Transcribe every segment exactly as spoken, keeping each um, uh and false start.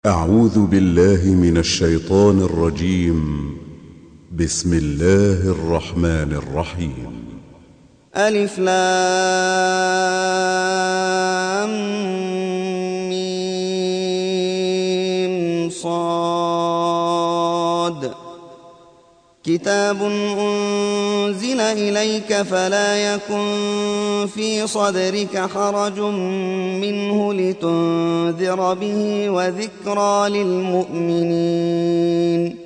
أعوذ بالله من الشيطان الرجيم. بسم الله الرحمن الرحيم. ألف لام ميم صاد كتاب أنزل إليك فلا يكن في صدرك حرج منه لتنذر به وذكرى للمؤمنين.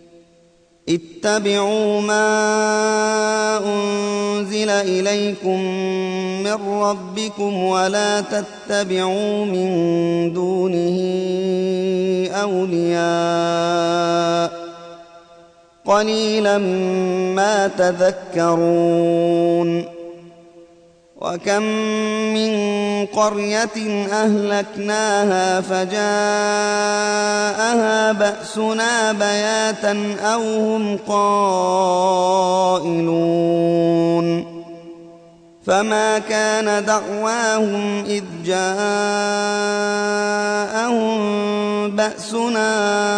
اتبعوا ما أنزل إليكم من ربكم ولا تتبعوا من دونه أولياء قليلا ما تذكرون. وكم من قرية أهلكناها فجاءها بأسنا بياتا أو هم قائلون فما كان دعواهم إذ جاءهم بأسنا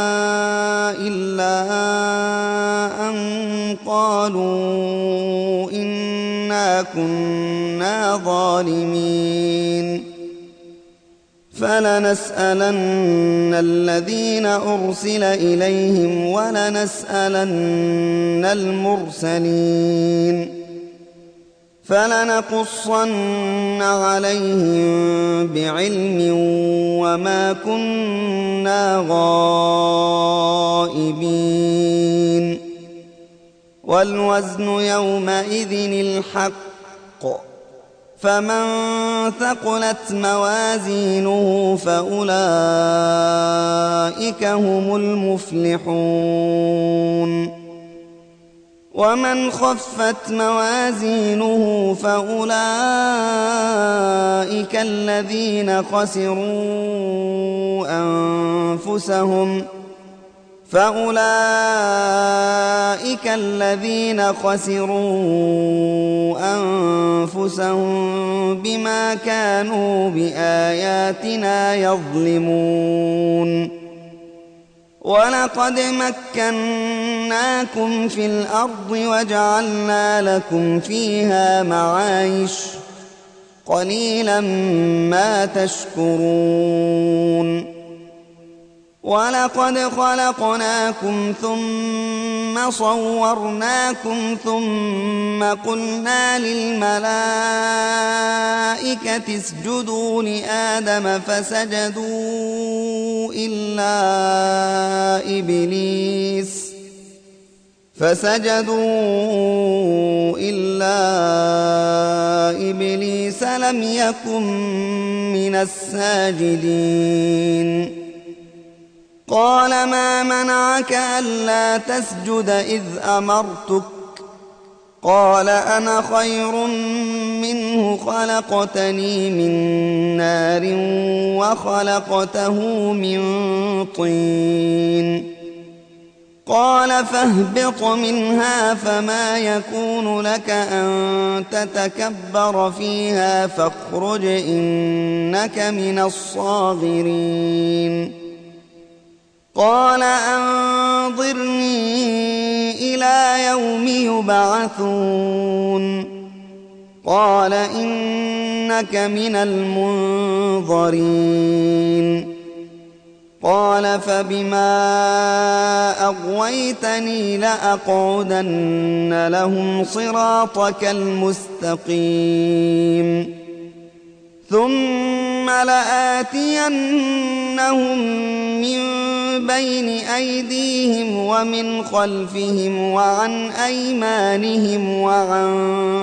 إلا أن قالوا إنا كنا ظالمين. فلنسألن الذين أرسل إليهم ولنسألن المرسلين فلنقصن عليهم بعلم وما كنا غائبين. والوزن يومئذ الحق فمن ثقلت موازينه فأولئك هم المفلحون. ومن خفت موازينه فأولئك الذين خسروا أنفسهم فأولئك الذين خسروا أنفسهم بما كانوا بآياتنا يظلمون. ولقد مكناكم في الأرض وجعلنا لكم فيها معايش قليلا ما تشكرون. ولقد خلقناكم ثم صورناكم ثم قلنا للملائكة اسجدوا لآدم فسجدوا إلا إبليس فسجدوا إلا إبليس لم يكن من الساجدين. قال ما منعك ألا تسجد إذ أمرتك؟ قال أنا خير منه خلقتني من نار وخلقته من طين. قال فاهبط منها فما يكون لك أن تتكبر فيها فاخرج إنك من الصاغرين. قال أنظرني إلى يوم يبعثون. قال إنك من المنظرين. قال فبما أغويتني لأقعدن لهم صراطك المستقيم ثم لآتينهم من بين أيديهم ومن خلفهم وعن أيمانهم وعن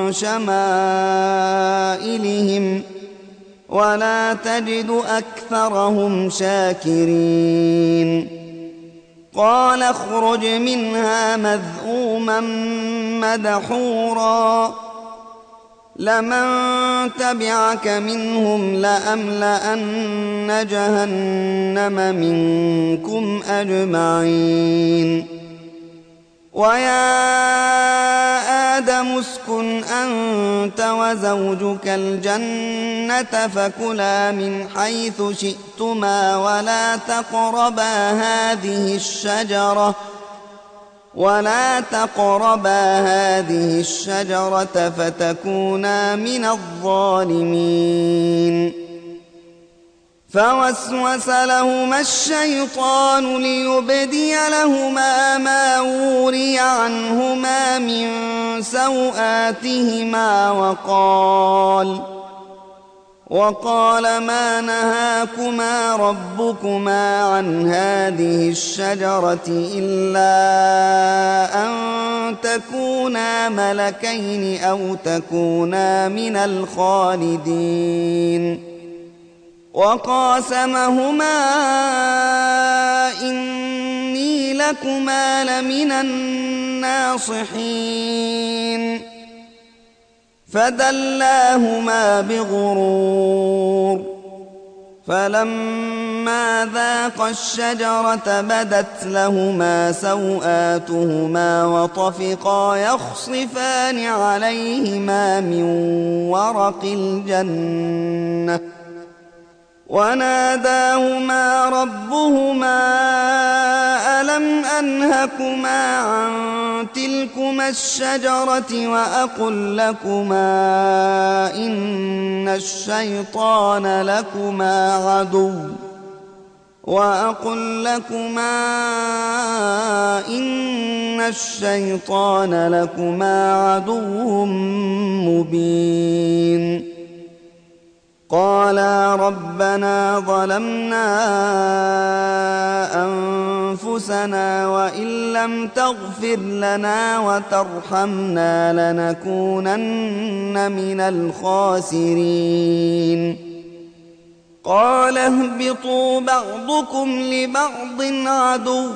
شمائلهم ولا تجد أكثرهم شاكرين. قال اخرج منها مذءوما مدحورا لمن تبعك منهم لأملأن جهنم منكم أجمعين. ويا آدم اسكن أنت وزوجك الجنة فكلا من حيث شئتما ولا تقربا هذه الشجرة ولا تقربا هذه الشجرة فتكونا من الظالمين. فوسوس لهما الشيطان ليبدي لهما ما وري عنهما من سوآتهما وقال وقال ما نهاكما ربكما عن هذه الشجرة إلا أن تكونا ملكين أو تكونا من الخالدين. وقاسمهما إني لكما لمن الناصحين فدلاهما بغرور فلما ذاقا الشجرة بدت لهما سوآتهما وطفقا يخصفان عليهما من ورق الجنة وناداهما ربهما ألم أنهكما عن تلكما الشجرة وأقل لكما إن الشيطان لكما عدو وأقل لكما إن الشيطان لكما عدو مبين. قالا ربنا ظلمنا أنفسنا وإن لم تغفر لنا وترحمنا لنكونن من الخاسرين. قال اهبطوا بعضكم لبعض عدو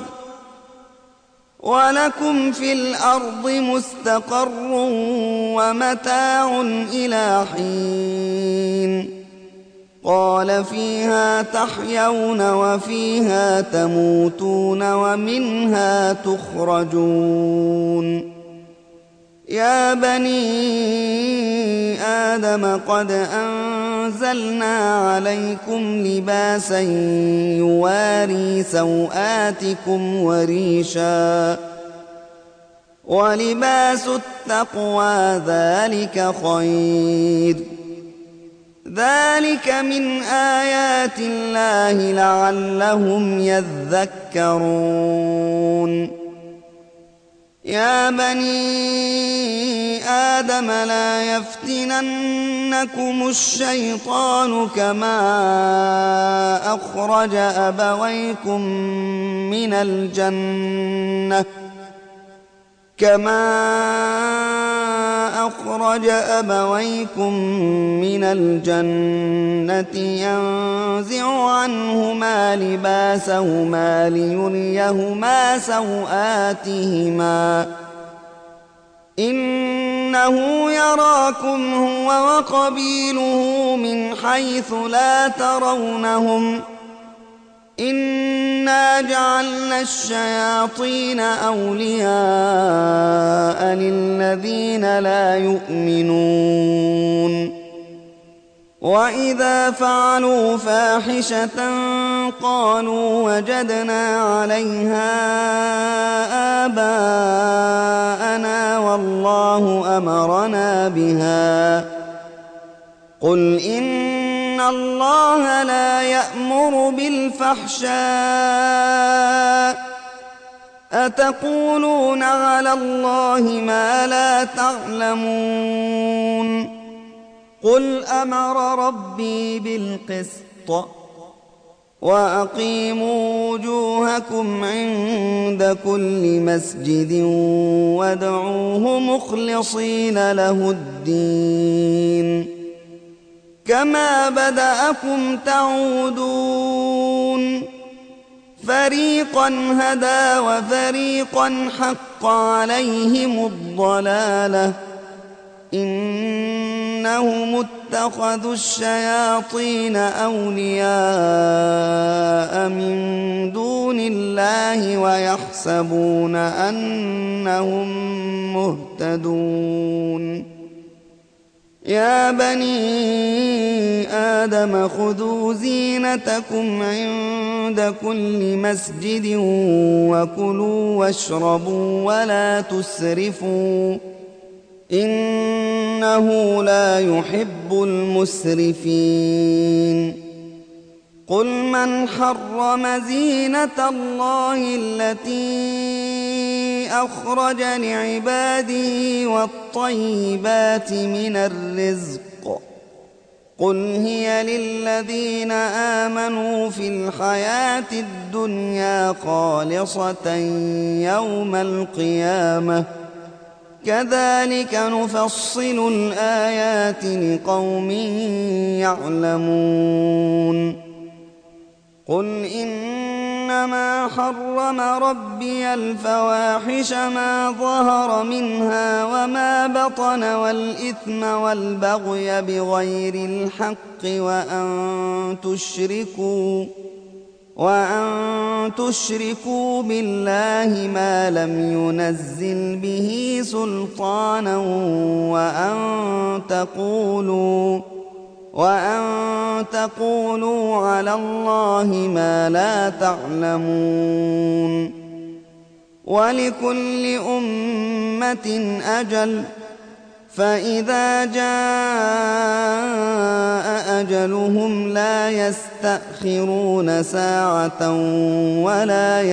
ولكم في الأرض مستقر ومتاع إلى حين. قال فيها تحيون وفيها تموتون ومنها تخرجون. يا بني آدم قد أنزلنا عليكم لباسا يواري سوآتكم وريشا ولباس التقوى ذلك خير ذلك من آيات الله لعلهم يذكرون. يا بني آدم لا يفتننكم الشيطان كما أخرج أبويكم من الجنة كما أخرج أبويكم من الجنة ينزع عنهما لباسهما ليريهما سوآتهما إنه يراكم هو وقبيله من حيث لا ترونهم إنا جعلنا الشياطين أولياء للذين لا يؤمنون. وإذا فعلوا فاحشة قالوا وجدنا عليها آباءنا والله أمرنا بها قل إن الله لا يأمر بالفحشاء أتقولون على الله ما لا تعلمون. قل أمر ربي بالقسط وأقيموا وجوهكم عند كل مسجد وادعوه مخلصين له الدين كما بدأكم تعودون فريقا هدى وفريقا حق عليهم الضلالة إنهم اتخذوا الشياطين أولياء من دون الله ويحسبون أنهم مهتدون يا بني آدم خذوا زينتكم عند كل مسجد وكلوا واشربوا ولا تسرفوا إنه لا يحب المسرفين قل من حرم زينة الله التي أخرج لعباده والطيبات من الرزق قل هي للذين آمنوا في الحياة الدنيا خالصة يوم القيامة كذلك نفصل الآيات لقوم يعلمون قل إنما حرم ربي الفواحش ما ظهر منها وما بطن والإثم والبغي بغير الحق وأن تشركوا وأن تشركوا بالله ما لم ينزل به سلطانا وأن تقولوا وأن تقولوا على الله ما لا تعلمون ولكل أمة أجل فإذا جاء أجلهم لا يستأخرون ساعة ولا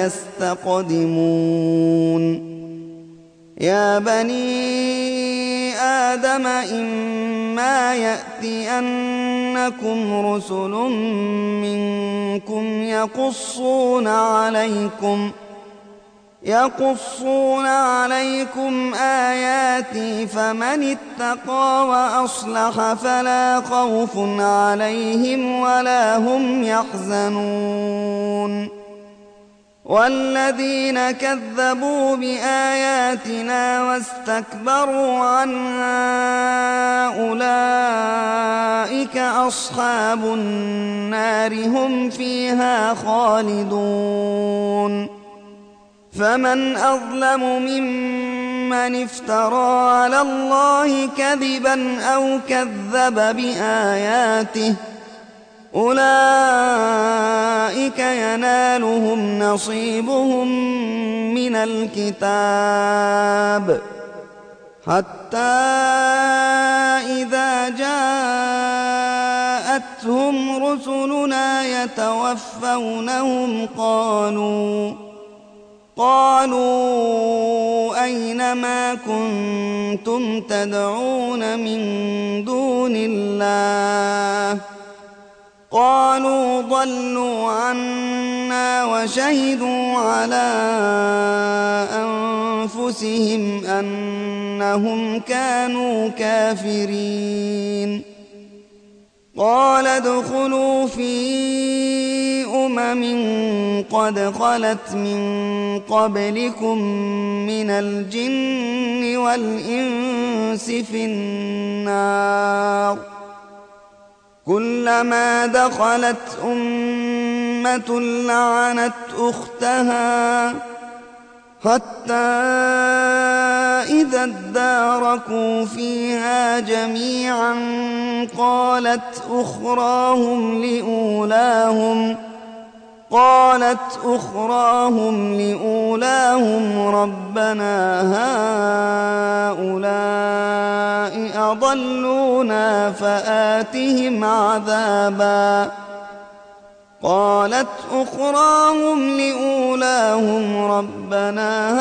يستقدمون يا بني آدم إما يأتينكم رسل منكم يقصون عليكم يقصون عليكم آياتي فمن اتقى وأصلح فلا خوف عليهم ولا هم يحزنون والذين كذبوا بآياتنا واستكبروا عنها أولئك أصحاب النار هم فيها خالدون فمن أظلم ممن افترى على الله كذبا أو كذب بآياته أولئك ينالهم نصيبهم من الكتاب حتى إذا جاءتهم رسلنا يتوفونهم قالوا قالوا أين ما كنتم تدعون من دون الله قالوا ضلوا عنا وشهدوا على أنفسهم أنهم كانوا كافرين قال ادخلوا في أمم قد خلت من قبلكم من الجن والإنس في النار كلما دخلت أمة لعنت أختها حتى إذا اداركوا فيها جميعا قالت أخراهم لأولاهم قالت أخراهم لأولاهم ربنا هؤلاء أضلونا فآتهم عذابا قالت أخراهم لأولاهم ربنا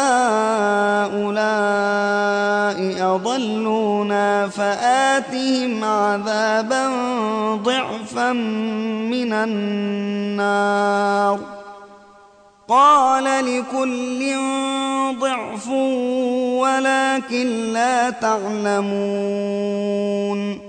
هؤلاء أضلونا فآتهم عذابا ضعفا من النار قال لكل ضعف ولكن لا تعلمون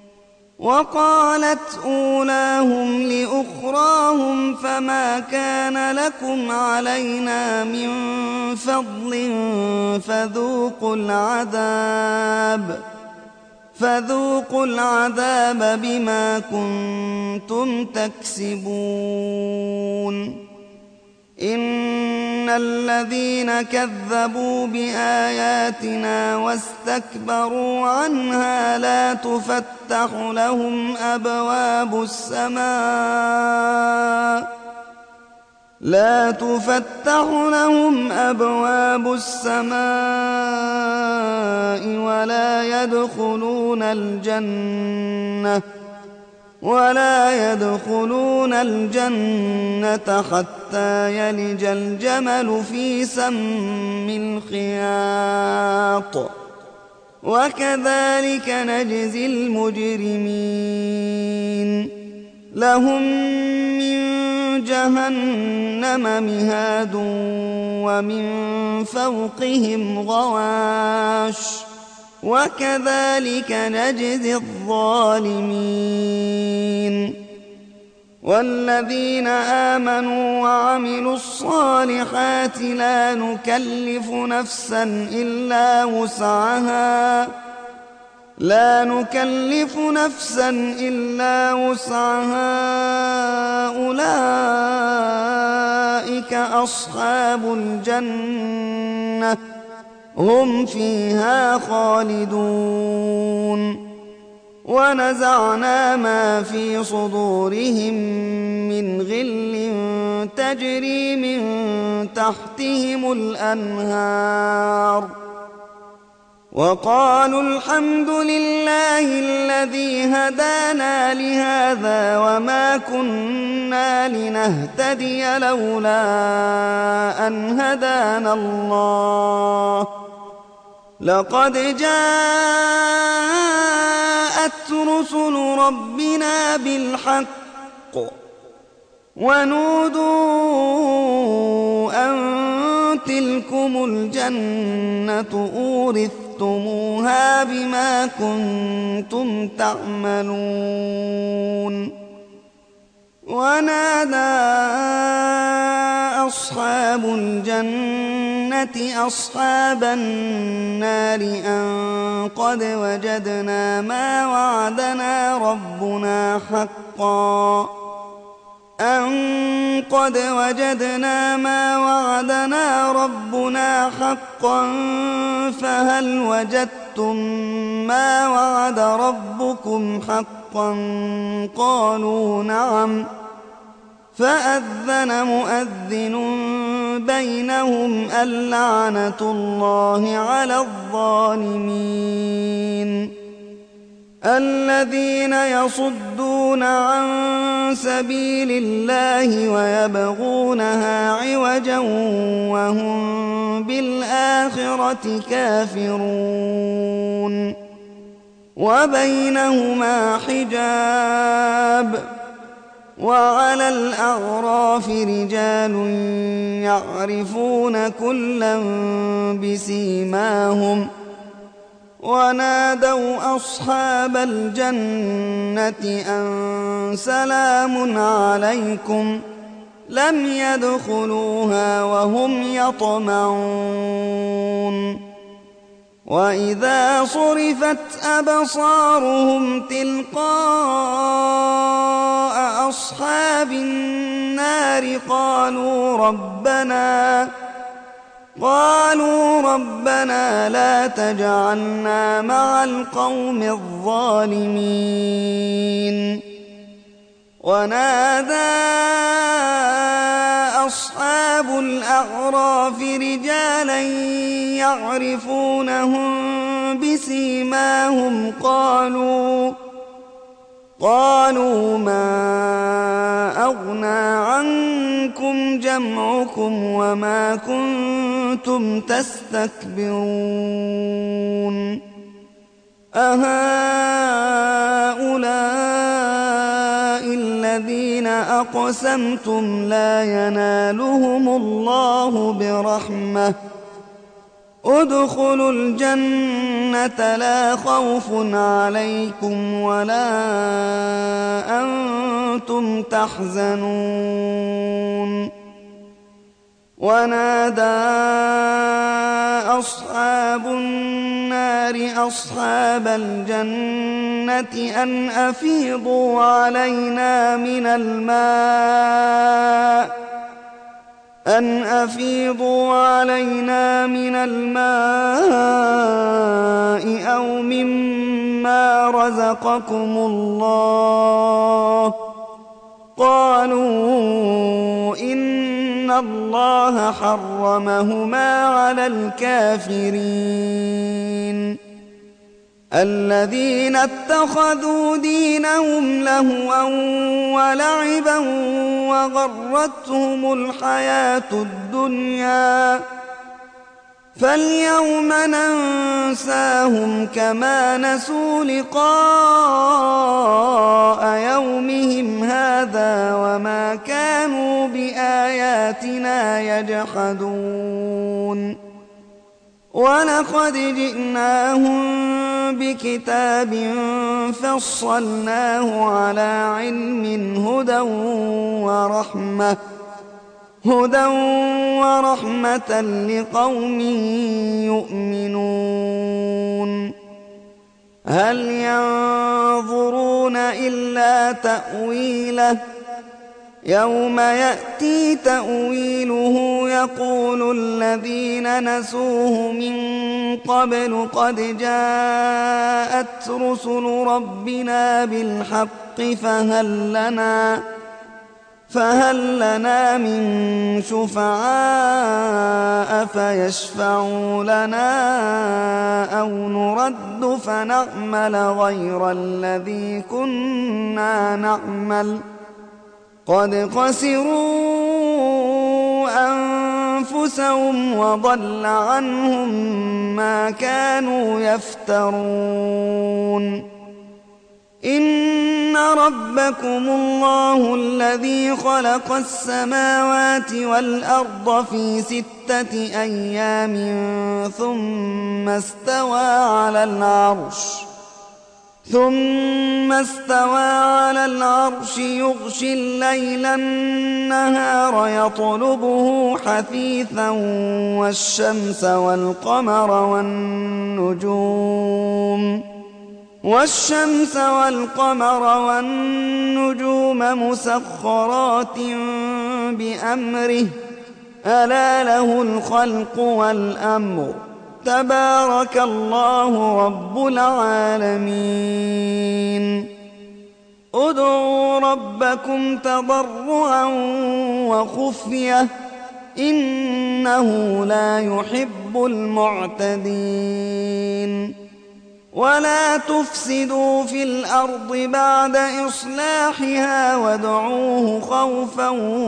وقالت أولاهم لأخراهم فما كان لكم علينا من فضل فذوقوا العذاب فذوقوا العذاب بما كنتم تكسبون إن الذين كذبوا بآياتنا واستكبروا عنها لا تفتح لهم أبواب السماء لا تفتح لهم أبواب السماء ولا يدخلون الجنة ولا يدخلون الجنة حتى يلج الجمل في سم الخياط وكذلك نجزي المجرمين لهم من جهنم مهاد ومن فوقهم غواش وكذلك نجزي الظالمين والذين آمنوا وعملوا الصالحات لا نكلف نفسا إلا وسعها لا نكلف نفسا إلا وسعها أولئك أصحاب الجنة هم فيها خالدون ونزعنا ما في صدورهم من غل تجري من تحتهم الأنهار وقالوا الحمد لله الذي هدانا لهذا وما كنا لنهتدي لولا أن هدانا الله لقد جاءت رسل ربنا بالحق ونودوا أن تلكم الجنة أورثتموها بما كنتم تعملون ونادى أصحاب الجنة أصحاب النار أن قد وجدنا ما وعدنا ربنا حقا أن قد وجدنا ما وعدنا ربنا حقا فهل وجدتم ما وعد ربكم حقا قالوا نعم فأذن مؤذن بينهم اللعنة الله على الظالمين الذين يصدون عن سبيل الله ويبغونها عوجا وهم بالآخرة كافرون وبينهما حجاب وعلى الأعراف رجال يعرفون كلا بسيماهم ونادوا أصحاب الجنة أن سلام عليكم لم يدخلوها وهم يطمعون وإذا صرفت أبصارهم تلقاء أصحاب النار قالوا ربنا قالوا ربنا لا تجعلنا مع القوم الظالمين ونادى أصحاب الأعراف رجالا يعرفونهم بسيماهم قالوا قالوا ما أغنى عنكم جمعكم وما كنتم تستكبرون أهؤلاء الذين أقسمتم لا ينالهم الله برحمة ادخلوا الجنة لا خوف عليكم ولا أنتم تحزنون ونادى أصحاب النار أصحاب الجنة أن أفيضوا علينا من الماء أن أفيضوا علينا من الماء أو مما رزقكم الله. قالوا إن الله حرمهما على الكافرين. الذين اتخذوا دينهم لهوا ولعبا وغرتهم الحياة الدنيا فاليوم ننساهم كما نسوا لقاء يومهم هذا وما كانوا بآياتنا يجحدون. ولقد جئناهم بكتاب فصلناه على علم هدى ورحمة هدى ورحمة لقوم يؤمنون. هل ينظرون إلا تأويله يوم يأتي تأويله يقول الذين نسوه من قبل قد جاءت رسل ربنا بالحق فهل لنا فهل لنا من شفعاء فيشفعوا لنا أو نرد فنعمل غير الذي كنا نعمل قد خسروا أنفسهم وضل عنهم ما كانوا يفترون. إن ربكم الله الذي خلق السماوات والأرض في ستة أيام ثم استوى على العرش ثم استوى على العرش يغشي الليل النهار يطلبه حثيثا والشمس والقمر والنجوم والشمس والقمر والنجوم مسخرات بأمره ألا له الخلق والأمر تبارك الله رب العالمين. ادعوا ربكم تضرعا وخفية إنه لا يحب المعتدين. ولا تفسدوا في الأرض بعد إصلاحها وادعوه خوفا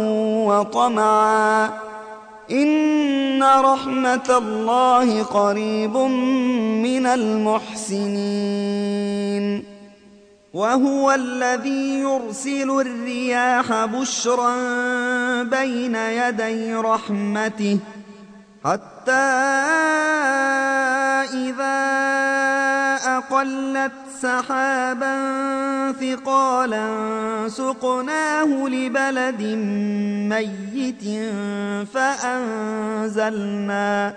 وطمعا إن رحمة الله قريب من المحسنين. وهو الذي يرسل الرياح بشرا بين يدي رحمته حتى إذا أقلت سحابا ثقالا سقناه لبلد ميت فأنزلنا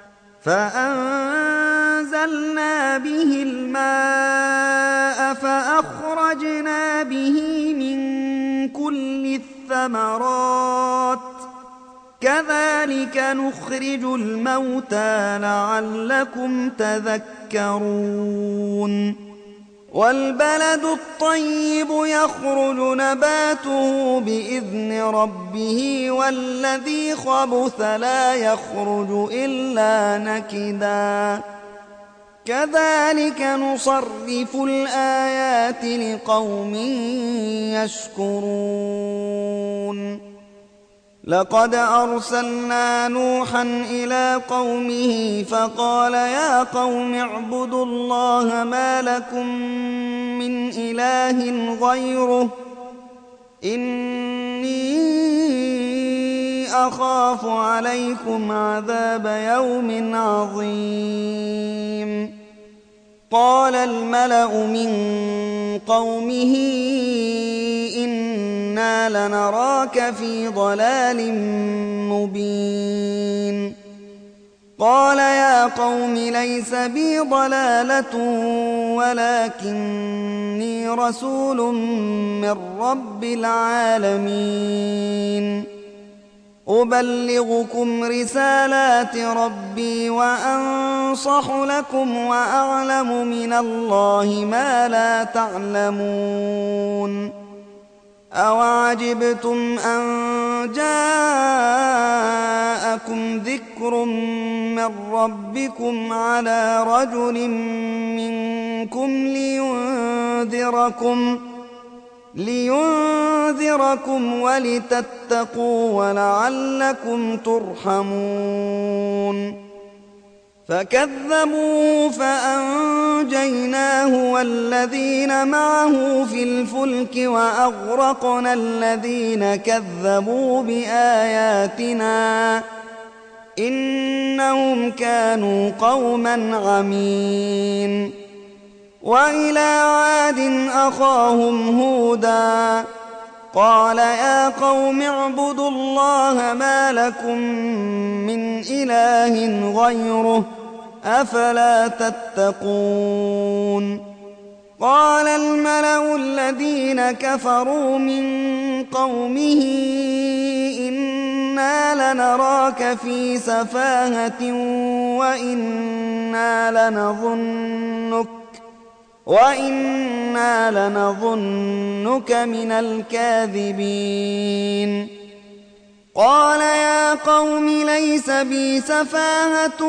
فأنزلنا به الماء فأخرجنا به من كل الثمرات كذلك نخرج الموتى لعلكم تذكرون. والبلد الطيب يخرج نباته بإذن ربه والذي خبث لا يخرج إلا نكدا كذلك نصرف الآيات لقوم يشكرون. لقد أرسلنا نوحا إلى قومه فقال يا قوم اعبدوا الله ما لكم من إله غيره إني أخاف عليكم عذاب يوم عظيم. قال الملأ من قومه إنا لنراك في ضلال مبين. قال يا قوم ليس بي ضلالة ولكني رسول من رب العالمين. أبلغكم رسالات ربي وأنصح لكم وأعلم من الله ما لا تعلمون أوعجبتم أن جاءكم ذكر من ربكم على رجل منكم لينذركم لينذركم ولتتقوا ولعلكم ترحمون فكذبوه فأنجيناه والذين معه في الفلك وأغرقنا الذين كذبوا بآياتنا إنهم كانوا قوما عمين وإلى عاد أخاهم هودا قال يا قوم اعبدوا الله ما لكم من إله غيره أفلا تتقون قال الملأ الذين كفروا من قومه إنا لنراك في سفاهة وإنا لنظنك وإنا لنظنك من الكاذبين قال يا قوم ليس بي سفاهة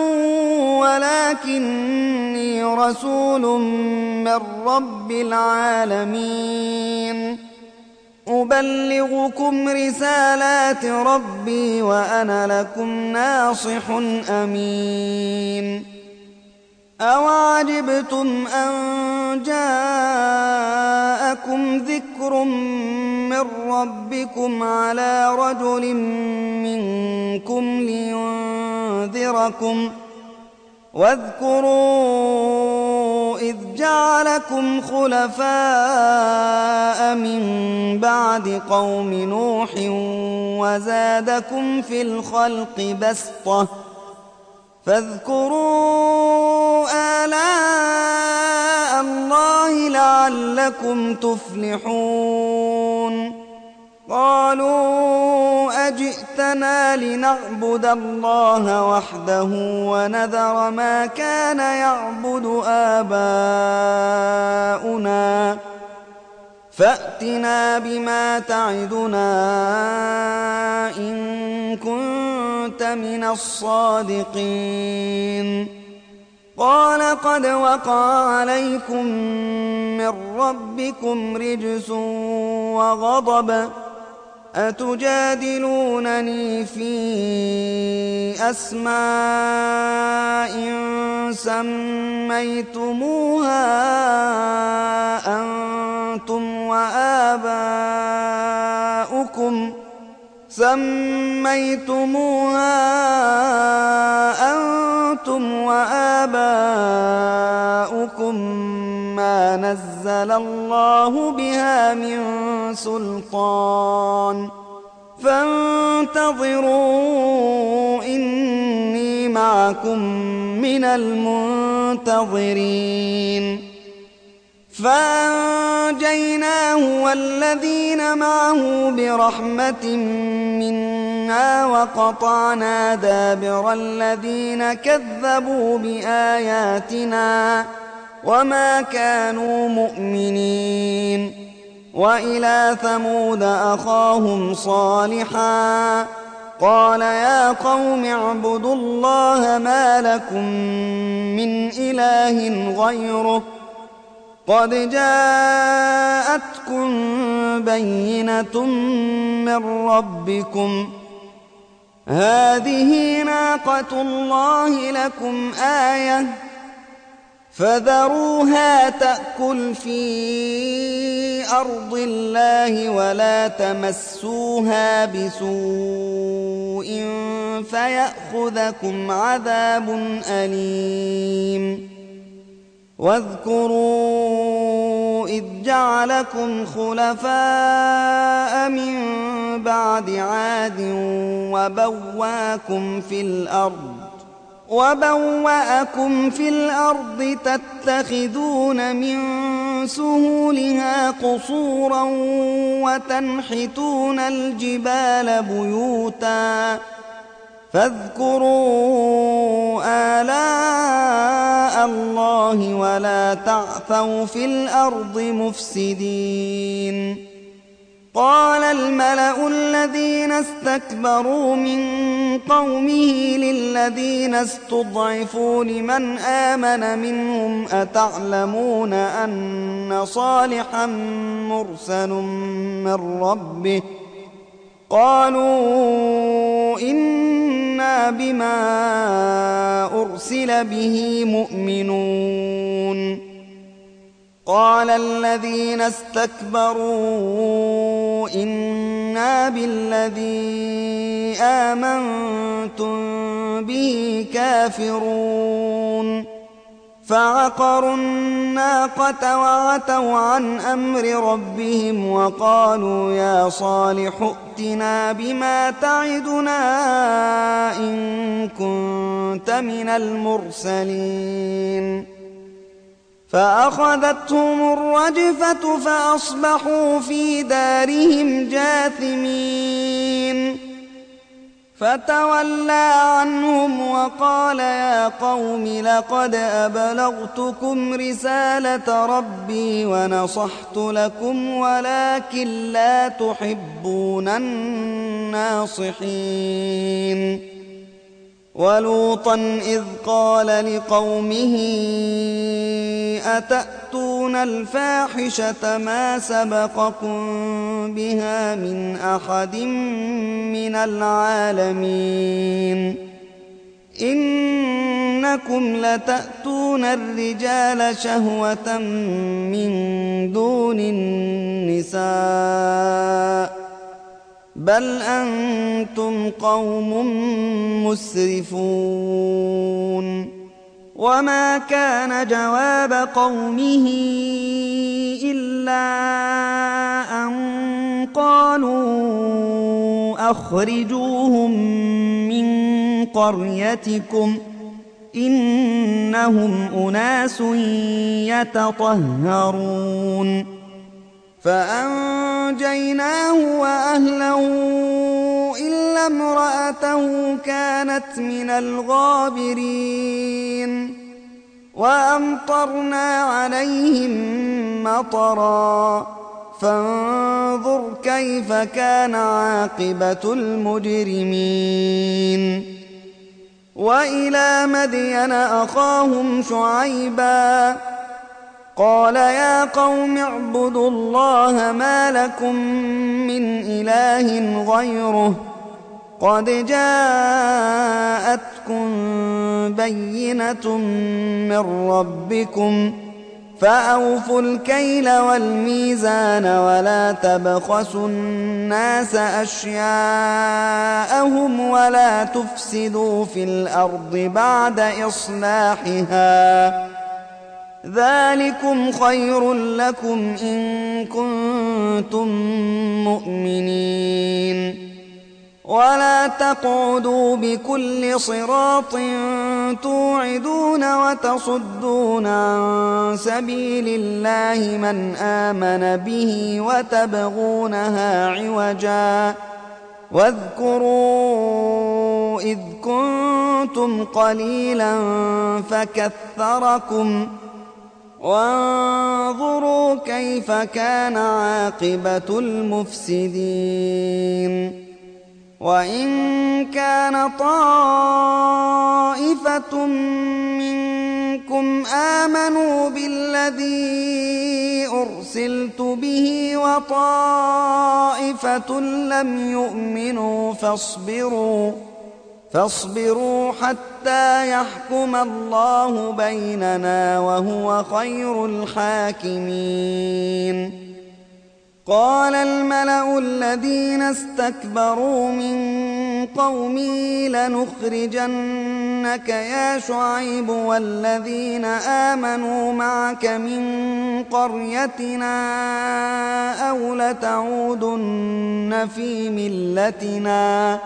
ولكني رسول من رب العالمين أبلغكم رسالات ربي وأنا لكم ناصح أمين أوعجبتم أن جاءكم ذكر من ربكم على رجل منكم لينذركم واذكروا إذ جعلكم خلفاء من بعد قوم نوح وزادكم في الخلق بسطة فاذكروا آلاء الله لعلكم تفلحون قالوا أجئتنا لنعبد الله وحده ونذر ما كان يعبد آباؤنا فأتنا بما تعدنا إن كنت من الصادقين قال قد وقع عليكم من ربكم رجس وغضب أتجادلونني في أسماء سميتموها أنتم وآباؤكم سميتموها أنتم وآباؤكم ما نزل الله بها من سلطان فانتظروا إني معكم من المنتظرين فأنجيناه والذين معه برحمة منا وقطعنا دابر الذين كذبوا بآياتنا وما كانوا مؤمنين وإلى ثمود أخاهم صالحا قال يا قوم اعبدوا الله ما لكم من إله غيره قد جاءتكم بينة من ربكم هذه ناقة الله لكم آية فذروها تأكل في أرض الله ولا تمسوها بسوء فيأخذكم عذاب أليم واذكروا إذ جعلكم خلفاء من بعد عاد وبواكم في الأرض وبوأكم في الأرض تتخذون من سهولها قصورا وتنحتون الجبال بيوتا فاذكروا آلاء الله ولا تعثوا في الأرض مفسدين. قال الملأ الذين استكبروا من قومه للذين استضعفوا لمن آمن منهم أتعلمون أن صالحا مرسل من ربه قالوا إنا بما أرسل به مؤمنون. قال الذين استكبروا إنا بالذي آمنتم به كافرون فعقروا الناقة وعتوا عن أمر ربهم وقالوا يا صالح ائتنا بما تعدنا إن كنت من المرسلين. فأخذتهم الرجفة فأصبحوا في دارهم جاثمين. فتولى عنهم وقال يا قوم لقد أبلغتكم رسالة ربي ونصحت لكم ولكن لا تحبون الناصحين. ولوطا إذ قال لقومه أتأتون الفاحشة ما سبقكم بها من أحد من العالمين إنكم لتأتون الرجال شهوة من دون النساء بل أنتم قوم مسرفون. وما كان جواب قومه إلا أن قالوا أخرجوهم من قريتكم إنهم أناس يتطهرون. فأنجيناه وأهله إلا امرأته كانت من الغابرين. وأمطرنا عليهم مطرا فانظر كيف كان عاقبة المجرمين. وإلى مدين أخاهم شعيبا قال يا قوم اعبدوا الله ما لكم من إله غيره قد جاءتكم بينة من ربكم فأوفوا الكيل والميزان ولا تبخسوا الناس أشياءهم ولا تفسدوا في الأرض بعد إصلاحها ذلكم خير لكم إن كنتم مؤمنين. ولا تقعدوا بكل صراط توعدون وتصدون عن سبيل الله من آمن به وتبغونها عوجا واذكروا إذ كنتم قليلا فكثركم وانظروا كيف كان عاقبة المفسدين. وإن كان طائفة منكم آمنوا بالذي أرسلت به وطائفة لم يؤمنوا فاصبروا فاصبروا حتى يحكم الله بيننا وهو خير الحاكمين. قال الملأ الذين استكبروا من قومه لنخرجنك يا شعيب والذين آمنوا معك من قريتنا أو لتعودن في ملتنا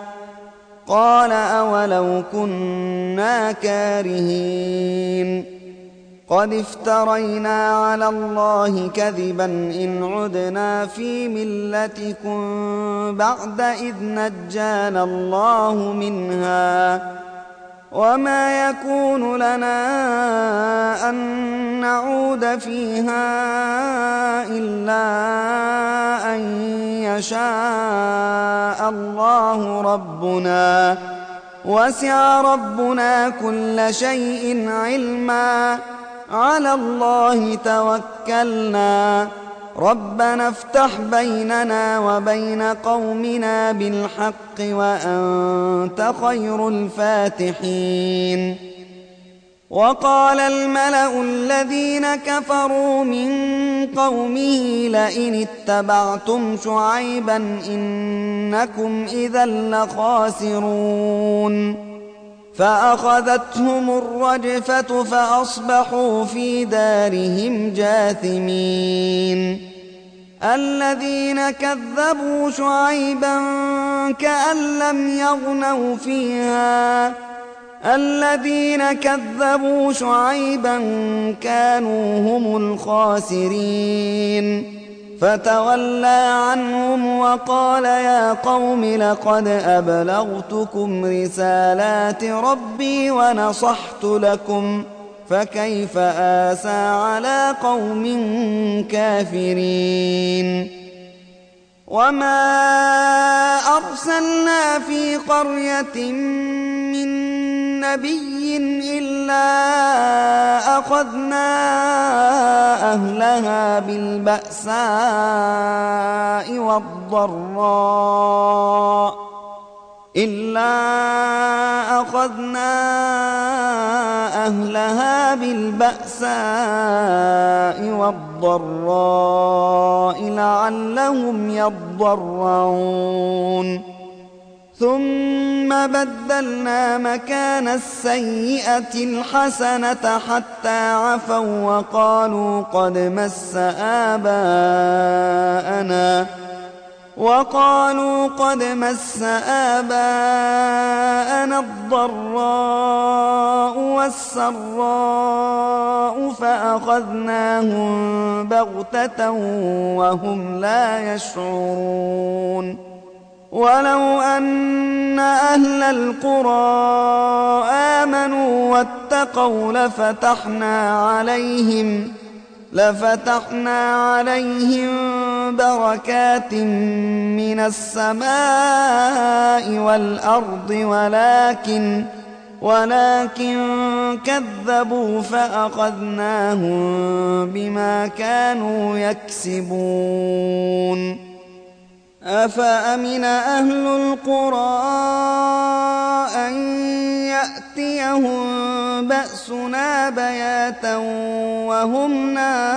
قال أولو كنا كارهين. قد افترينا على الله كذبا إن عدنا في ملتكم بعد إذ نجانا الله منها وما يكون لنا أن نعود فيها إلا أن يشاء الله ربنا وسع ربنا كل شيء علما على الله توكلنا ربنا افتح بيننا وبين قومنا بالحق وأنت خير الفاتحين. وقال الملأ الذين كفروا من قومه لئن اتبعتم شعيبا إنكم إذا لخاسرون فأخذتهم الرجفة فأصبحوا في دارهم جاثمين. الذين كذبوا شعيبا كأن لم يغنوا فيها الذين كذبوا شعيبا كانوا هم الخاسرين فتولى عنهم وقال يا قوم لقد أبلغتكم رسالات ربي ونصحت لكم فكيف آسى على قوم كافرين. وما أرسلنا في قرية من نبي إلا أخذنا أهلها بالبأساء والضراء إلا أخذنا أهلها بالبأساء والضراء لعلهم يضرعون ثم بدلنا مكان السيئة الحسنة حتى عفوا وقالوا قد مس آباءنا وقالوا قد مس آباءنا الضراء والسراء فأخذناهم بغتة وهم لا يشعرون. ولو أن أهل القرى آمنوا واتقوا لفتحنا عليهم لفتحنا عليهم بركات من السماء والأرض ولكن ولكن كذبوا فأخذناهم بما كانوا يكسبون. أفأمن أهل القرى أن يأتيهم بأسنا بياتا وهم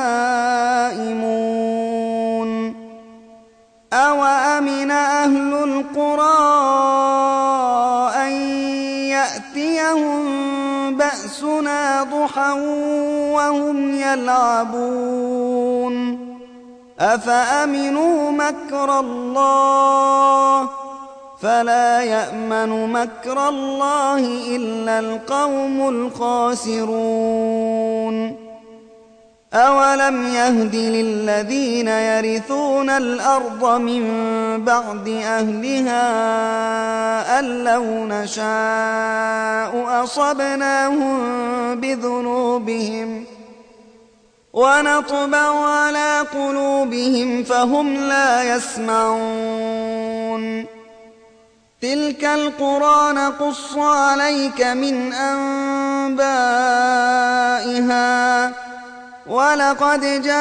نائمون أوأمن أهل القرى أن يأتيهم بأسنا ضحى وهم يلعبون أفأمنوا مكر الله فلا يأمن مكر الله إلا القوم الخاسرون. أولم يهد للذين يرثون الأرض من بعد أهلها أن لو نشاء أصبناهم بذنوبهم ونطبع على قلوبهم فهم لا يسمعون. تلك القرى نقص عليك من أنبائها ولقد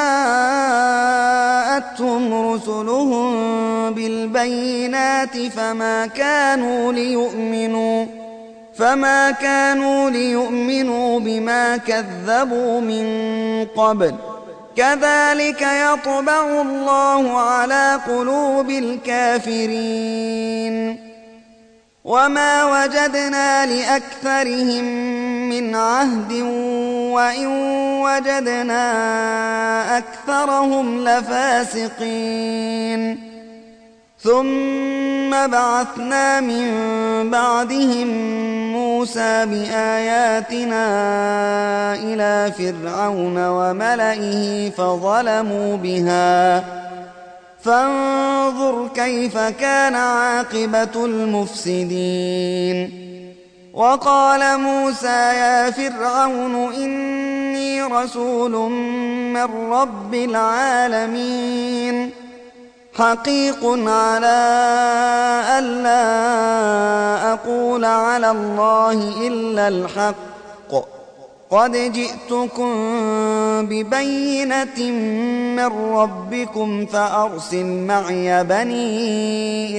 جاءتهم رسلهم بالبينات فما كانوا ليؤمنوا فما كانوا ليؤمنوا بما كذبوا من قبل كذلك يطبع الله على قلوب الكافرين. وما وجدنا لأكثرهم من عهد وإن وجدنا أكثرهم لفاسقين. ثم بعثنا من بعدهم موسى موسى بآياتنا إلى فرعون وملئه فظلموا بها فانظر كيف كان عاقبة المفسدين. وقال موسى يا فرعون إني رسول من رب العالمين حقيق على ألا أقول على الله إلا الحق قد جئتكم ببينة من ربكم فأرسل معي بني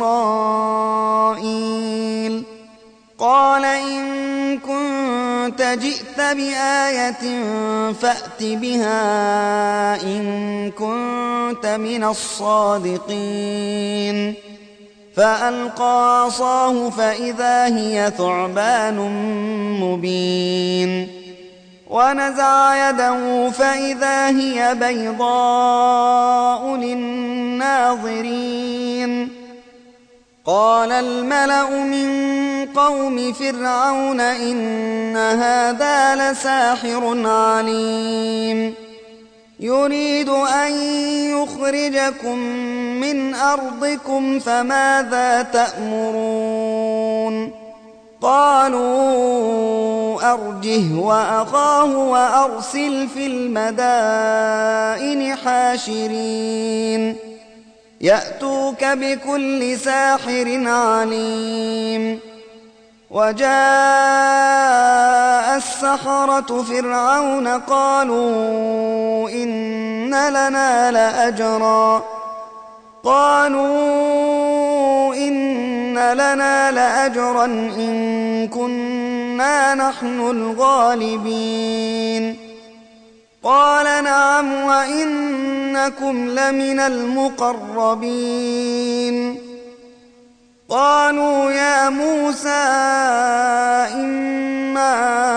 إسرائيل. قال إن كنت جئت بآية فأت بها إن كنت من الصادقين. فألقى عصاه فإذا هي ثعبان مبين ونزع يده فإذا هي بيضاء للناظرين. قال الملأ من قوم فرعون إن هذا لساحر عليم يريد أن يخرجكم من أرضكم فماذا تأمرون. قالوا أرجه وأخاه وأرسل في المدائن حاشرين يأتوك بكل ساحر عليم. وجاء السحرة فرعون قالوا إن لنا لأجرا قالوا إن لنا لأجرا إن كنا نحن الغالبين. قال نعم وإنكم لمن المقربين. قالوا يا موسى إما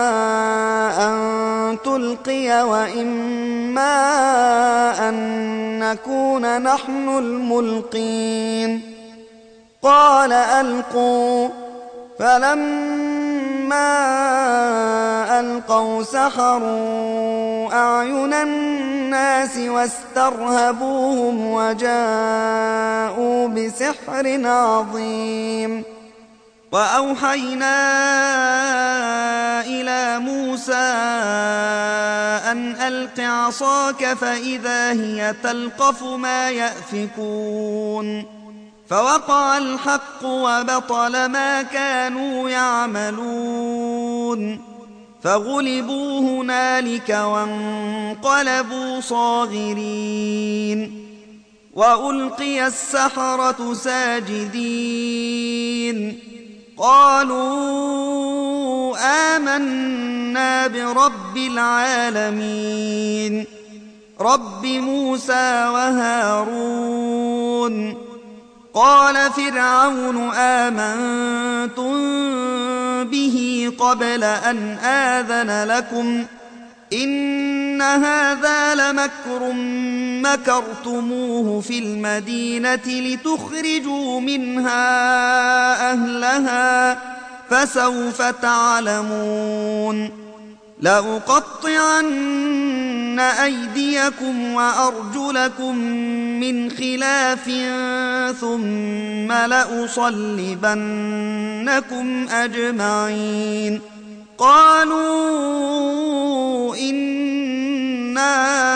أن تلقي وإما أن نكون نحن الملقين. قال ألقوا فلما ألقوا سحروا أعين الناس واسترهبوهم وجاءوا بسحر عظيم. وأوحينا إلى موسى أن ألق عصاك فإذا هي تلقف ما يأفكون. فوقع الحق وبطل ما كانوا يعملون فغلبوا هنالك وانقلبوا صاغرين. وألقي السحرة ساجدين قالوا آمنا برب العالمين رب موسى وهارون. قال فرعون آمنتم به قبل أن آذن لكم إن هذا لمكر مكرتموه في المدينة لتخرجوا منها أهلها فسوف تعلمون. لأقطعن أيديكم وأرجلكم من خلاف ثم لأصلبنكم أجمعين. قالوا إنا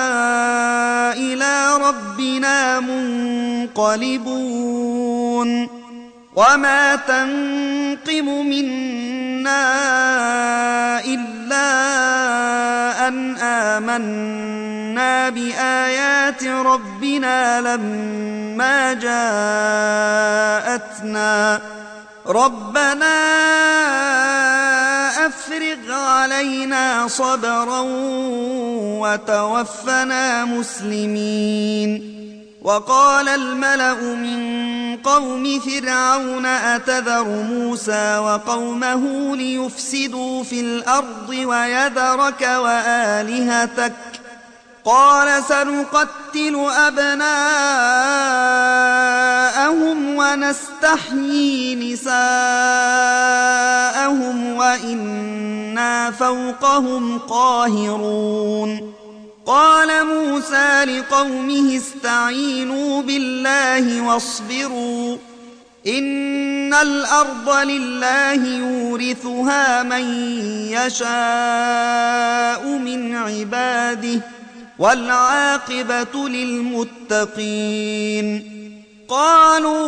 إلى ربنا منقلبون. وما تنقم منا إلا أن آمنا بآيات ربنا لما جاءتنا ربنا أفرغ علينا صبرا وتوفنا مسلمين. وقال الملأ من قوم فرعون أتذر موسى وقومه ليفسدوا في الأرض ويذرك وآلهتك قال سنقتل أبناءهم ونستحيي نساءهم وإنا فوقهم قاهرون قال موسى لقومه استعينوا بالله واصبروا إن الأرض لله يورثها من يشاء من عباده والعاقبة للمتقين قالوا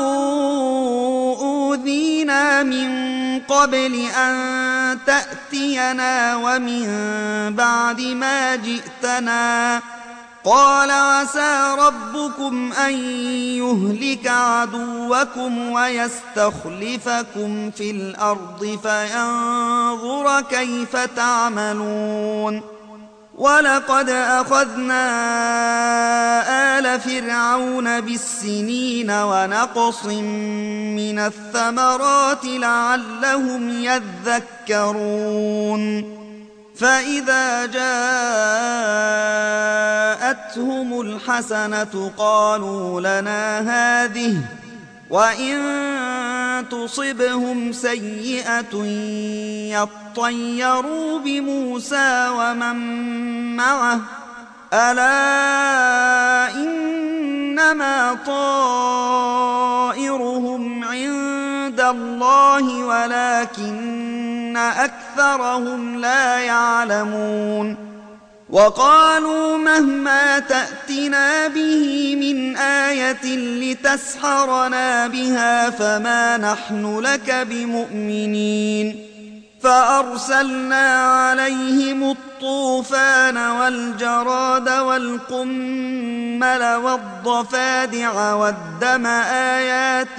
أوذينا من قبل أن تأتينا ومن بعد ما جئتنا قال عسى ربكم أن يهلك عدوكم ويستخلفكم في الأرض فينظر كيف تعملون ولقد أخذنا آل فرعون بالسنين ونقص من الثمرات لعلهم يذكرون فإذا جاءتهم الحسنة قالوا لنا هذه وإن تصبهم سيئة يطيروا بموسى ومن معه ألا إنما طائرهم عند الله ولكن أكثرهم لا يعلمون وقالوا مهما تأتنا به من آية لتسحرنا بها فما نحن لك بمؤمنين فأرسلنا عليهم الطوفان والجراد والقمل والضفادع والدم آيات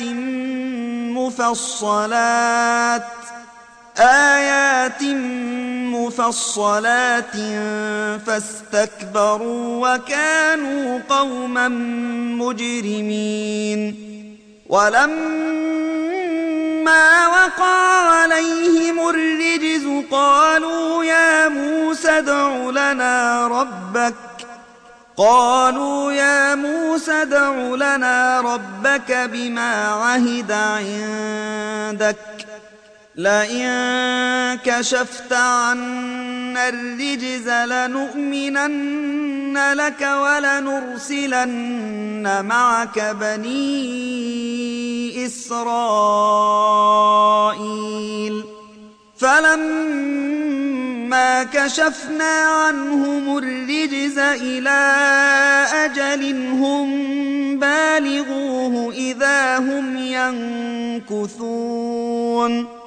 مفصلات آيات مفصلات فاستكبروا وكانوا قوما مجرمين ولما وقع عليهم الرجز قالوا يا موسى ادع لنا ربك قالوا يا موسى ادع لنا ربك بما عهد عندك لئن كشفت عنا الرجز لنؤمنن لك ولنرسلن معك بني إسرائيل فلما كشفنا عنهم الرجز إلى أجل هم بالغوه إذا هم ينكثون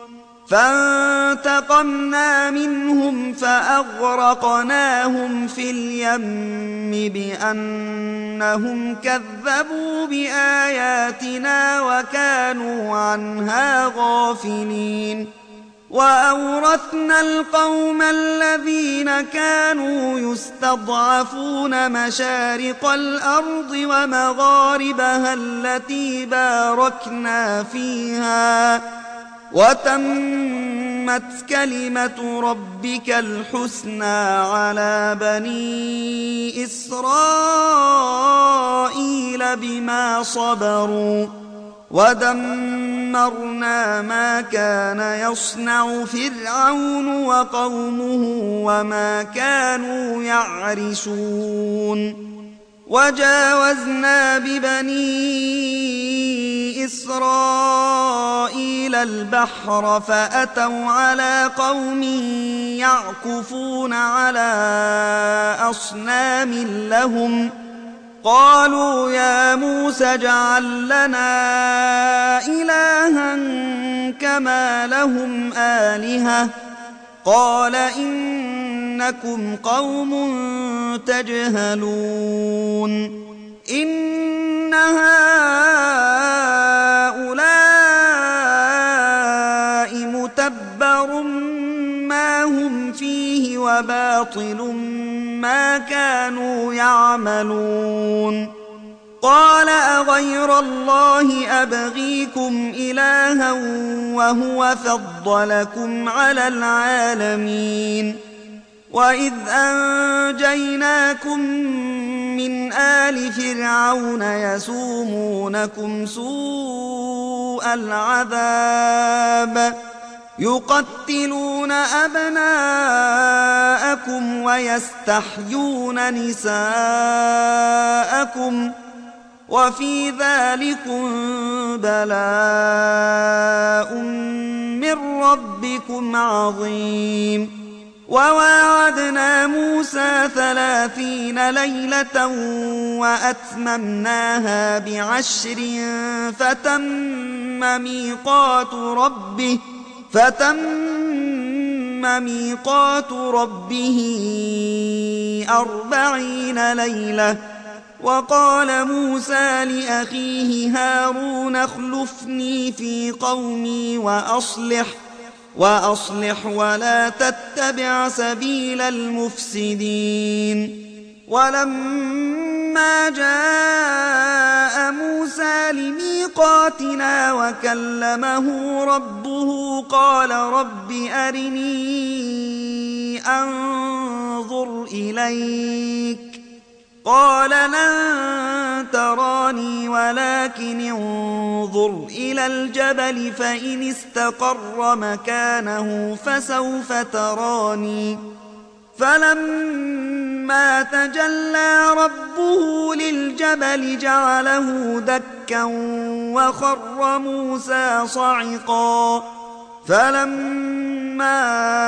فانتقمنا منهم فأغرقناهم في اليم بأنهم كذبوا بآياتنا وكانوا عنها غافلين وأورثنا القوم الذين كانوا يستضعفون مشارق الأرض ومغاربها التي باركنا فيها وتمت كلمة ربك الحسنى على بني إسرائيل بما صبروا ودمرنا ما كان يصنع فرعون وقومه وما كانوا يعرشون وجاوزنا ببني إسرائيل البحر فأتوا على قوم يعكفون على أصنام لهم قالوا يا موسى اجعل لنا إلها كما لهم آلهة قال إنكم قوم تجهلون إن هؤلاء متبر ما هم فيه وباطل ما كانوا يعملون قال أغير الله أبغيكم إلها وهو فضلكم على العالمين وإذ أنجيناكم من آل فرعون يسومونكم سوء العذاب يقتلون أبناءكم ويستحيون نساءكم وفي ذلكم بلاء من ربكم عظيم. وواعدنا موسى ثلاثين ليلة وأتممناها بعشر فتم ميقات ربه فتم ميقات ربه أربعين ليلة. وقال موسى لأخيه هارون اخلفني في قومي وأصلح وأصلح ولا تتبع سبيل المفسدين. ولما جاء موسى لميقاتنا وكلمه ربه قال رب أرني أنظر إليك قال لن تراني ولكن انظر إلى الجبل فإن استقر مكانه فسوف تراني. فلما تجلى ربه للجبل جعله دكا وخر موسى صعقا. فلما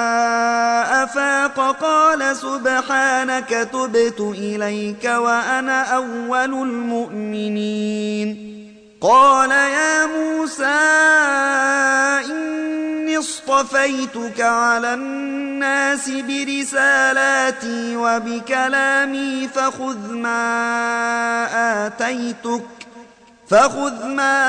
أفاق قال سبحانك تبت إليك وأنا أول المؤمنين. قال يا موسى إني اصطفيتك على الناس برسالاتي وبكلامي فخذ ما آتيتك فخذ ما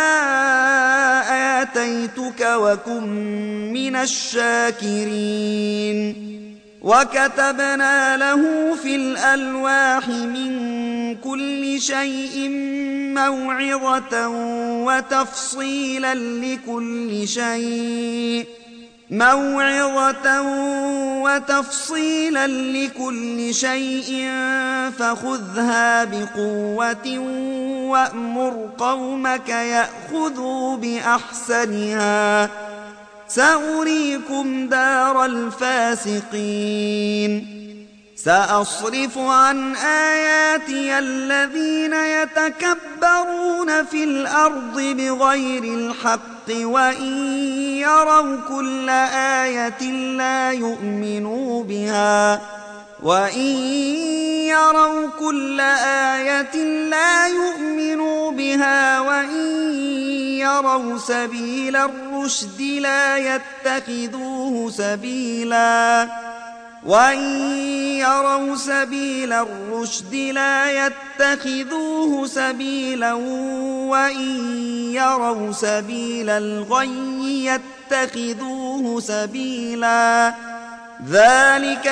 آتيتك وكن من الشاكرين. وكتبنا له في الألواح من كل شيء موعظة وتفصيلا لكل شيء موعظة وتفصيلا لكل شيء فخذها بقوة وأمر قومك يأخذوا بأحسنها سأريكم دار الفاسقين. سأصرف عن آياتي الذين يتكبرون في الأرض بغير الحق وإن يروا كل آية لا يؤمنوا بها وإن يروا كل آية لا يؤمنوا بها وإن يروا سبيل الرشد لا يتخذوه سبيلا وإن يروا سبيل الرشد لا يتخذوه سبيلا وإن يروا سبيل الغي يتخذوه سبيلا. ذلك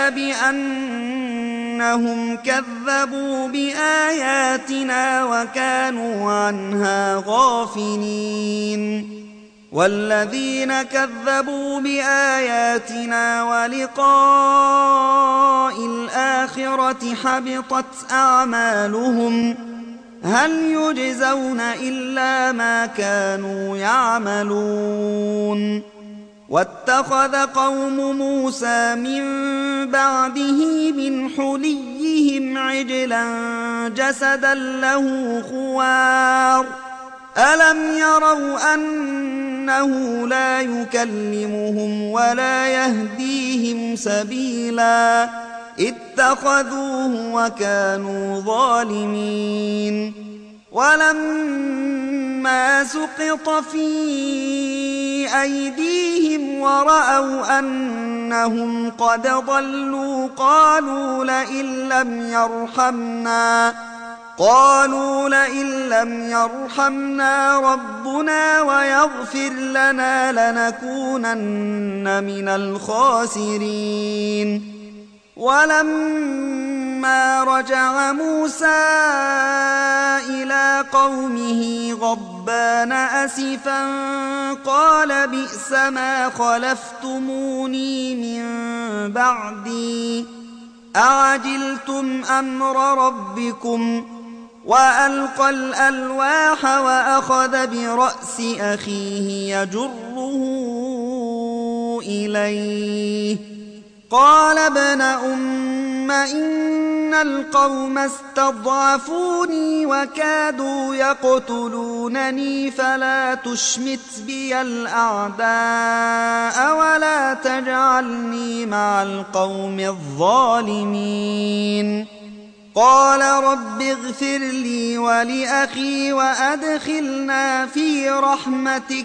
بأنهم كذبوا بآياتنا وكانوا عنها غافلين. والذين كذبوا بآياتنا ولقاء الآخرة حبطت أعمالهم هل يجزون إلا ما كانوا يعملون. واتخذ قوم موسى من بعده من حليهم عجلا جسدا له خوار ألم يروا أنه لا يكلمهم ولا يهديهم سبيلا اتخذوه وكانوا ظالمين. ولما سقط في أيديهم ورأوا أنهم قد ضلوا قالوا لئن لم يرحمنا قالوا لئن لم يرحمنا ربنا ويغفر لنا لنكونن من الخاسرين. ولما رجع موسى إلى قومه غضبان أسفا قال بئس ما خلفتموني من بعدي أعجلتم أمر ربكم. وألقى الألواح وأخذ برأس أخيه يجره إليه قال ابن أم إن القوم استضعفوني وكادوا يقتلونني فلا تشمت بي الأعداء ولا تجعلني مع القوم الظالمين قال رب اغفر لي ولأخي وأدخلنا في رحمتك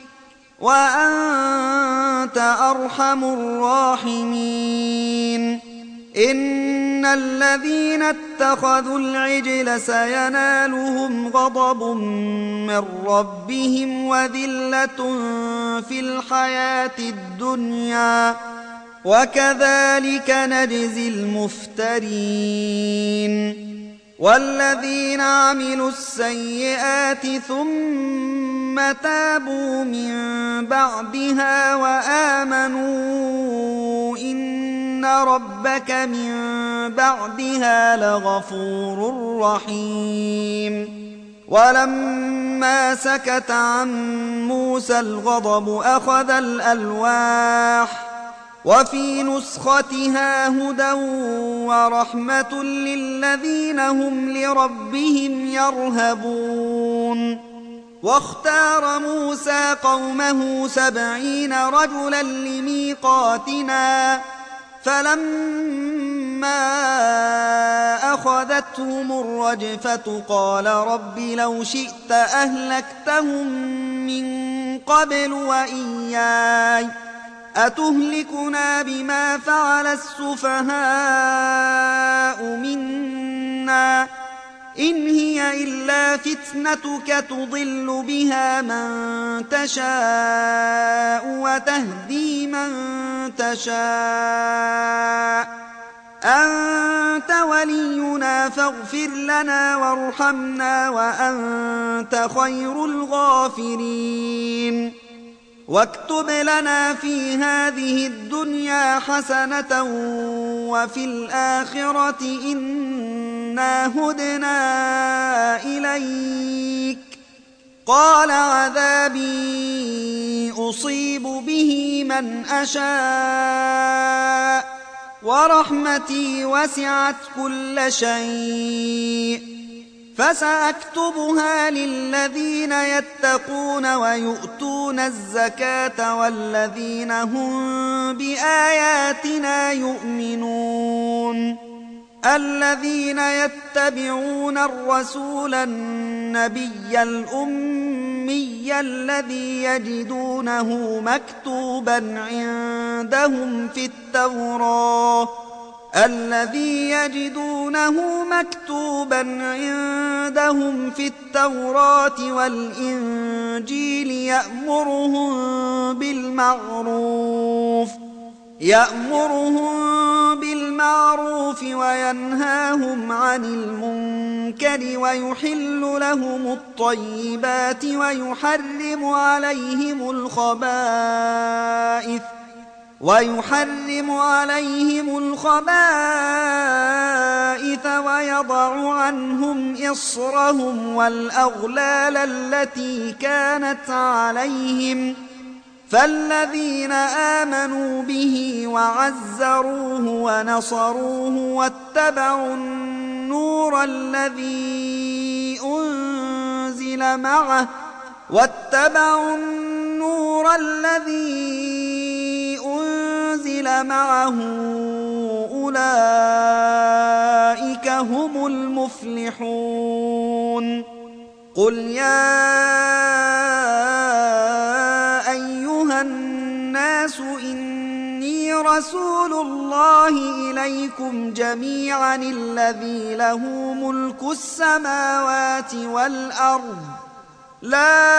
وأنت أرحم الراحمين إن الذين اتخذوا العجل سينالهم غضب من ربهم وذلة في الحياة الدنيا وكذلك نجزي المفترين والذين عملوا السيئات ثم تابوا من بعدها وآمنوا إن ربك من بعدها لغفور رحيم ولما سكت عن موسى الغضب أخذ الألواح وفي نسختها هدى ورحمة للذين هم لربهم يرهبون واختار موسى قومه سبعين رجلا لميقاتنا فلما أخذتهم الرجفة قال رب لو شئت أهلكتهم من قبل وإياي أتهلكنا بما فعل السفهاء منا إن هي إلا فتنتك تضل بها من تشاء وتهدي من تشاء أنت ولينا فاغفر لنا وارحمنا وأنت خير الغافرين واكتب لنا في هذه الدنيا حسنة وفي الآخرة إنا هدنا إليك قال عذابي أصيب به من أشاء ورحمتي وسعت كل شيء فسأكتبها للذين يتقون ويؤتون الزكاة والذين هم بآياتنا يؤمنون الذين يتبعون الرسول النبي الأمي الذي يجدونه مكتوبا عندهم في التوراة الذي يجدونه مكتوبا عندهم في التوراة والإنجيل يأمرهم بالمعروف يأمرهم بالمعروف وينهاهم عن المنكر ويحل لهم الطيبات ويحرم عليهم الخبائث ويحرم عليهم الخبائث ويضع عنهم إصرهم والأغلال التي كانت عليهم فالذين آمنوا به وعزروه ونصروه واتبعوا النور الذي أنزل معه واتبعوا النور الذي أنزل معه أولئك هم المفلحون قل يا أيها الناس إني رسول الله إليكم جميعا الذي له ملك السماوات والأرض لا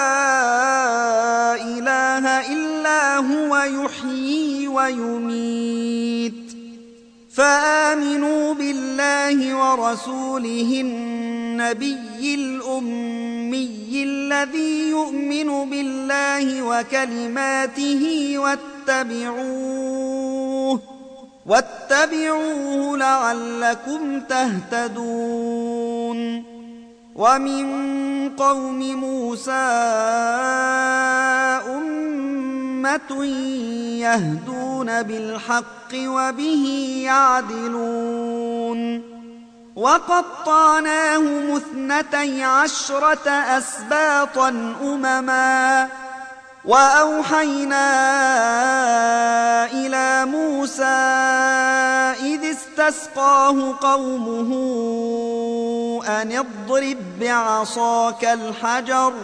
إله إلا هو يحيي ويميت فآمنوا بالله ورسوله النبي الأمي الذي يؤمن بالله وكلماته واتبعوه واتبعوه لعلكم تهتدون ومن قوم موسى أمة يهدون بالحق وبه يعدلون وقطعناهم اثنتي عشرة أسباطا أمما وأوحينا إلى موسى إذ استسقاه قومه أن اضرب بعصاك الحجر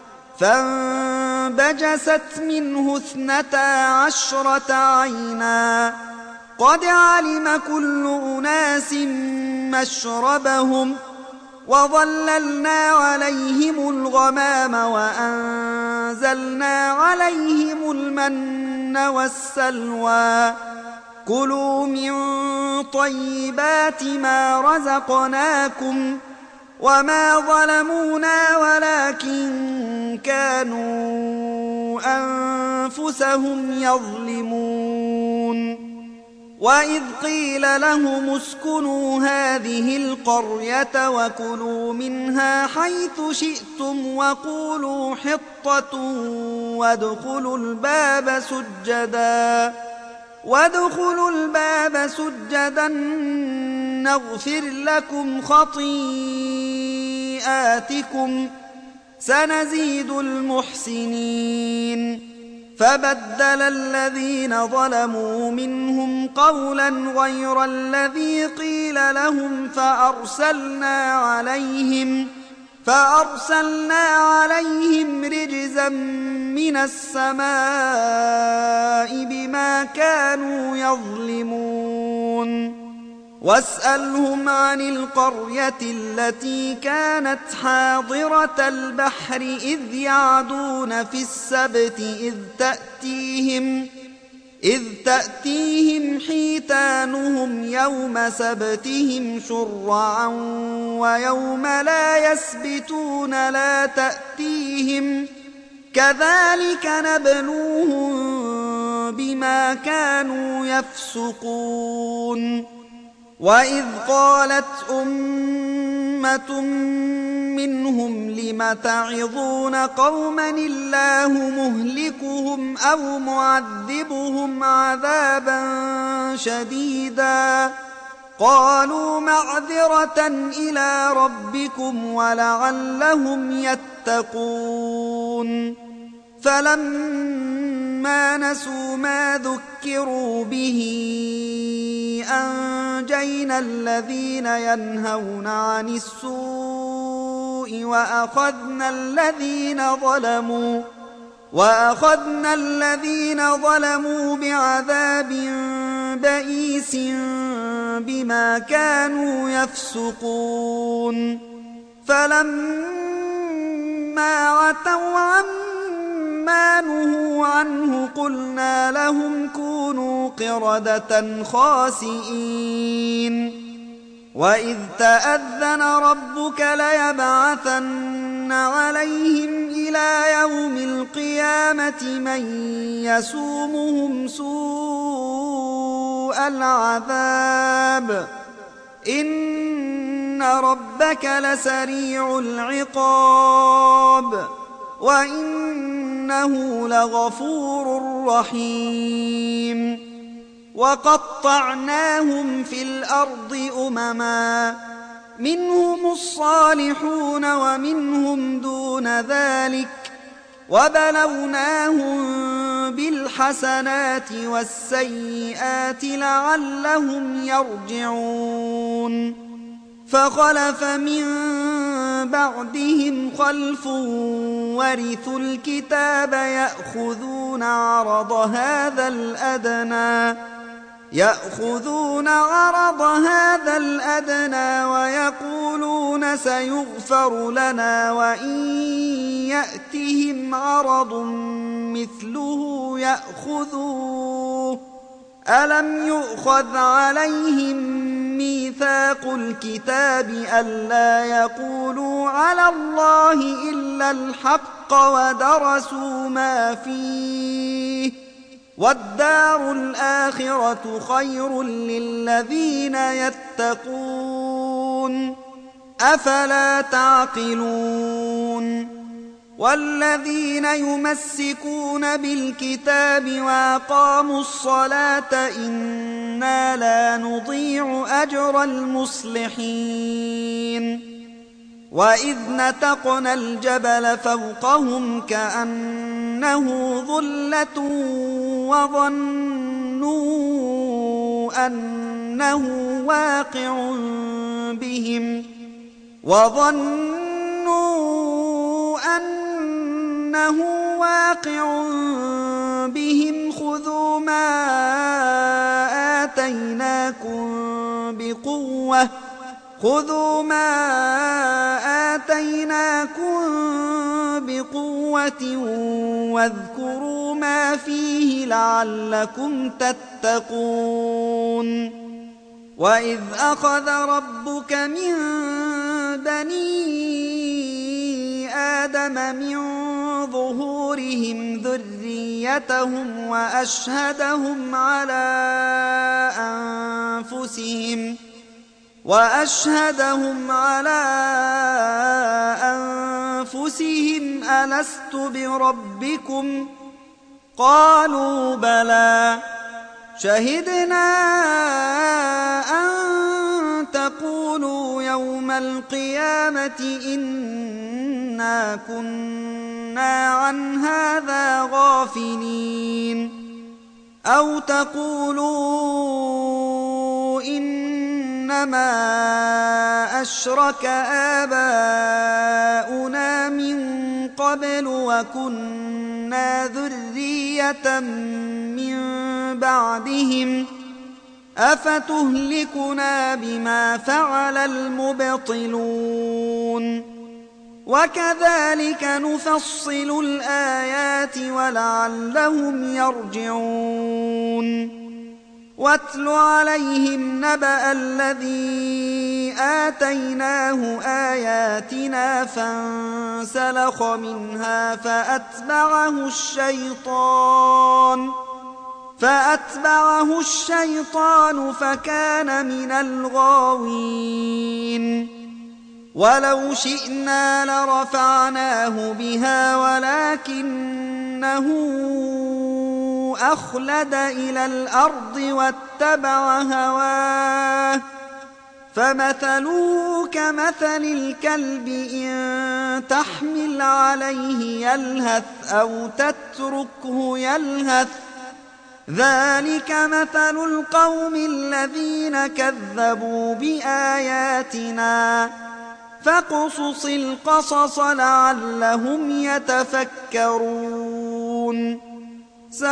فانبجست منه اثنتا عشرة عينا قد علم كل أناس مشربهم وظللنا عليهم الغمام وأنزلنا عليهم المن والسلوى كلوا من طيبات ما رزقناكم وما ظلمونا ولكن كانوا أنفسهم يظلمون وإذ قيل لهم اسكنوا هذه القرية وكلوا منها حيث شئتم وقولوا حطة وادخلوا الباب سجدا وادخلوا الباب سجدا نغفر لكم خطيئاتكم سنزيد المحسنين فبدل الذين ظلموا منهم قولا غير الذي قيل لهم فأرسلنا عليهم فأرسلنا عليهم رجزا من السماء بما كانوا يظلمون واسألهم عن القرية التي كانت حاضرة البحر إذ يعدون في السبت إذ تأتيهم إذ تأتيهم حيتانهم يوم سبتهم شرعا ويوم لا يسبتون لا تأتيهم كذلك نبلوهم بما كانوا يفسقون وإذ قالت أمة منهم لم تعظون قوما الله مهلكهم أو معذبهم عذابا شديدا قالوا معذرة إلى ربكم ولعلهم يتقون فلما نسوا ما ذكروا به أنجينا الذين ينهون عن السوء وأخذنا الذين ظلموا وأخذنا الذين ظلموا بعذاب بئيس بما كانوا يفسقون فلما عتوا عما نهوا عنه قلنا لهم كونوا قردة خاسئين وإذ تأذن ربك ليبعثن عليهم إلى يوم القيامة من يسومهم سوء العذاب إن ربك لسريع العقاب وإنه لغفور رحيم وقطعناهم في الأرض أمما منهم الصالحون ومنهم دون ذلك وبلوناهم بالحسنات والسيئات لعلهم يرجعون فخلف من بعدهم خلف ورثوا الكتاب يأخذون عرض هذا الأدنى يأخذون عرض هذا الأدنى ويقولون سيغفر لنا وإن يأتهم عرض مثله يأخذوه ألم يؤخذ عليهم ميثاق الكتاب ألا يقولوا على الله إلا الحق ودرسوا ما فيه والدار الآخرة خير للذين يتقون أفلا تعقلون والذين يمسكون بالكتاب وأقاموا الصلاة إنا لا نضيع أجر المصلحين وإذ نتقنا الجبل فوقهم كأنه ظلة وظنوا أنه واقع بهم وظنوا أنه واقع بهم خذوا ما آتيناكم بقوة خذوا ما آتيناكم بقوة واذكروا ما فيه لعلكم تتقون وإذ أخذ ربك من بني آدم من ظهورهم ذريتهم وأشهدهم على أنفسهم وأشهدهم على أنفسهم ألست بربكم قالوا بلى شهدنا أن تقولوا يوم القيامة إنا كنا عن هذا غافلين أو تقولوا إنما أشرك آباؤنا من قبل وكنا ذرية من بعدهم أفتهلكنا بما فعل المبطلون وكذلك نفصل الآيات ولعلهم يرجعون واتل عليهم نبأ الذي آتيناه آياتنا فانسلخ منها فأتبعه الشيطان فأتبعه الشيطان فكان من الغاوين ولو شئنا لرفعناه بها ولكنه أخلد إلى الأرض واتبع هواه فمثله كمثل الكلب إن تحمل عليه يلهث أو تتركه يلهث ذلك مثل القوم الذين كذبوا بآياتنا فاقصص القصص لعلهم يتفكرون ساء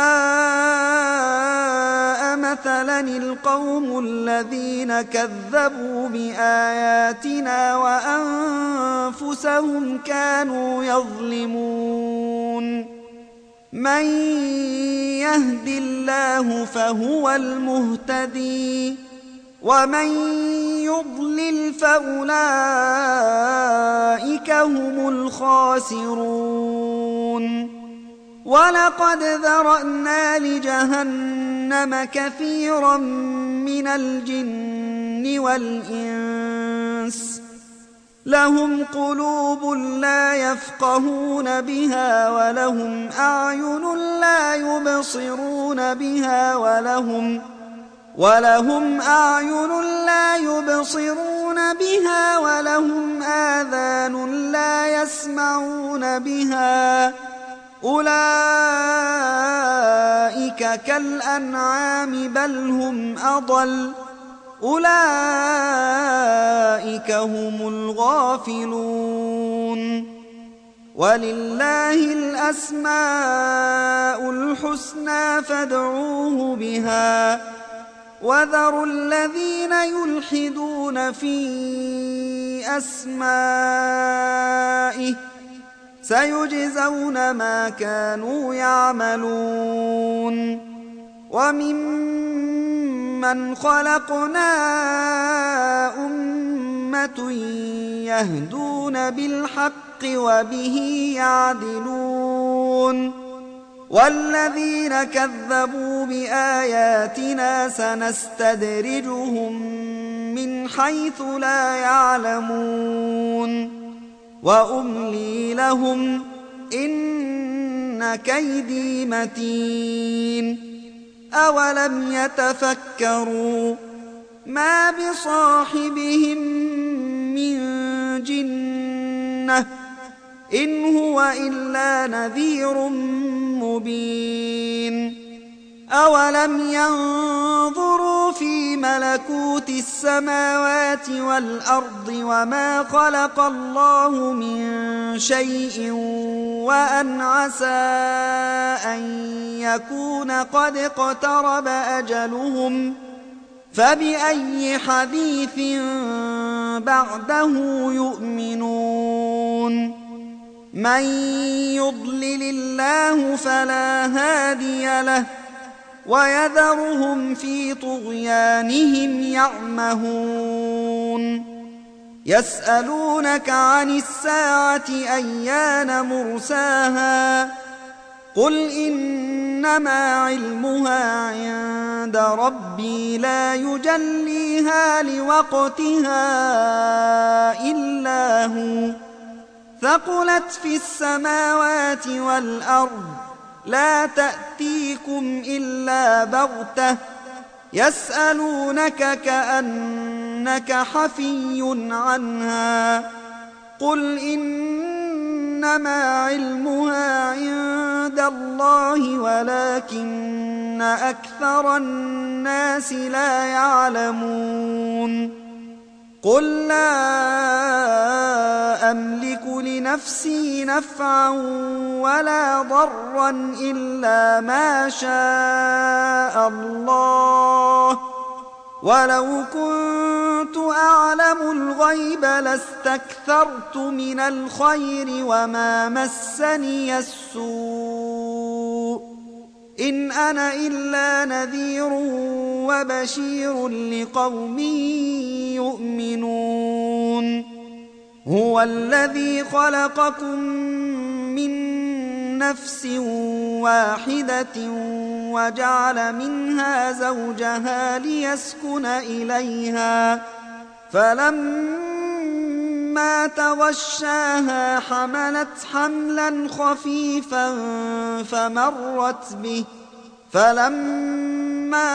مثلا القوم الذين كذبوا بآياتنا وأنفسهم كانوا يظلمون من يهد الله فهو المهتدي ومن يضلل فأولئك هم الخاسرون ولقد ذرأنا لجهنم كثيرا من الجن والإنس لهم قلوب لا يفقهون بها ولهم أعين لا يبصرون بها ولهم ولهم أعين لا يبصرون بها ولهم آذان لا يسمعون بها أولئك كالأنعام بل هم أضل أولئك هم الغافلون ولله الأسماء الحسنى فادعوه بها وذروا الذين يلحدون في أسمائه سيجزون ما كانوا يعملون وممن خلقنا أمة يهدون بالحق وبه يعدلون والذين كذبوا بآياتنا سنستدرجهم من حيث لا يعلمون وأملي لهم إن كيدي متين أولم يتفكروا ما بصاحبهم من جنة إن هو إلا نذير مبين أولم ينظروا في ملكوت السماوات والأرض وما خلق الله من شيء وأن عسى أن يكون قد اقترب أجلهم فبأي حديث بعده يؤمنون من يضلل الله فلا هادي له ويذرهم في طغيانهم يعمهون يسألونك عن الساعة أيان مرساها قل إنما علمها عند ربي لا يجليها لوقتها إلا هو ثقلت في السماوات والأرض لا تأتيكم إلا بغتة يسألونك كأنك حفي عنها قل إنما علمها عند الله ولكن أكثر الناس لا يعلمون قل لا أملك لنفسي نفعا ولا ضرا إلا ما شاء الله ولو كنت أعلم الغيب لاستكثرت من الخير وما مسني السوء إن أنا إلا نذير وبشير لقوم يؤمنون هو الذي خلقكم من نفس واحدة وجعل منها زوجها ليسكن إليها فلما تغشاها حملت حملا خفيفا فمرت به فلما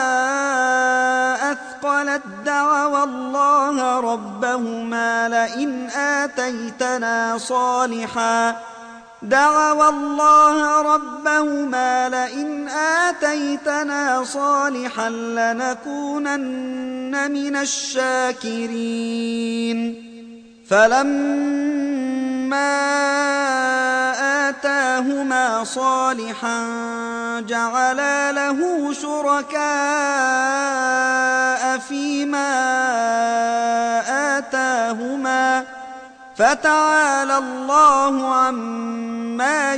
أثقلت دعوا الله ربهما لئن آتيتنا صالحا دعوا الله ربهما لئن آتيتنا صالحا لنكونن من الشاكرين فلما آتاهما صالحا جعلا له شركاء فيما آتاهما فتعالى الله عما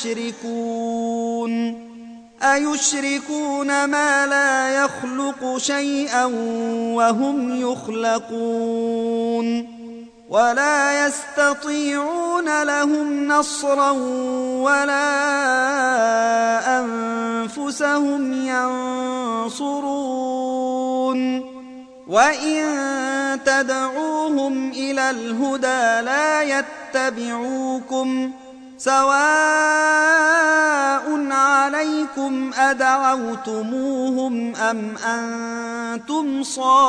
يشركون أيشركون ما لا يخلق شيئا وهم يخلقون ولا يستطيعون لهم نصرا ولا أنفسهم ينصرون وإن تدعوهم إلى الهدى لا يتبعوكم سواء عليكم أدعوتموهم أم أنتم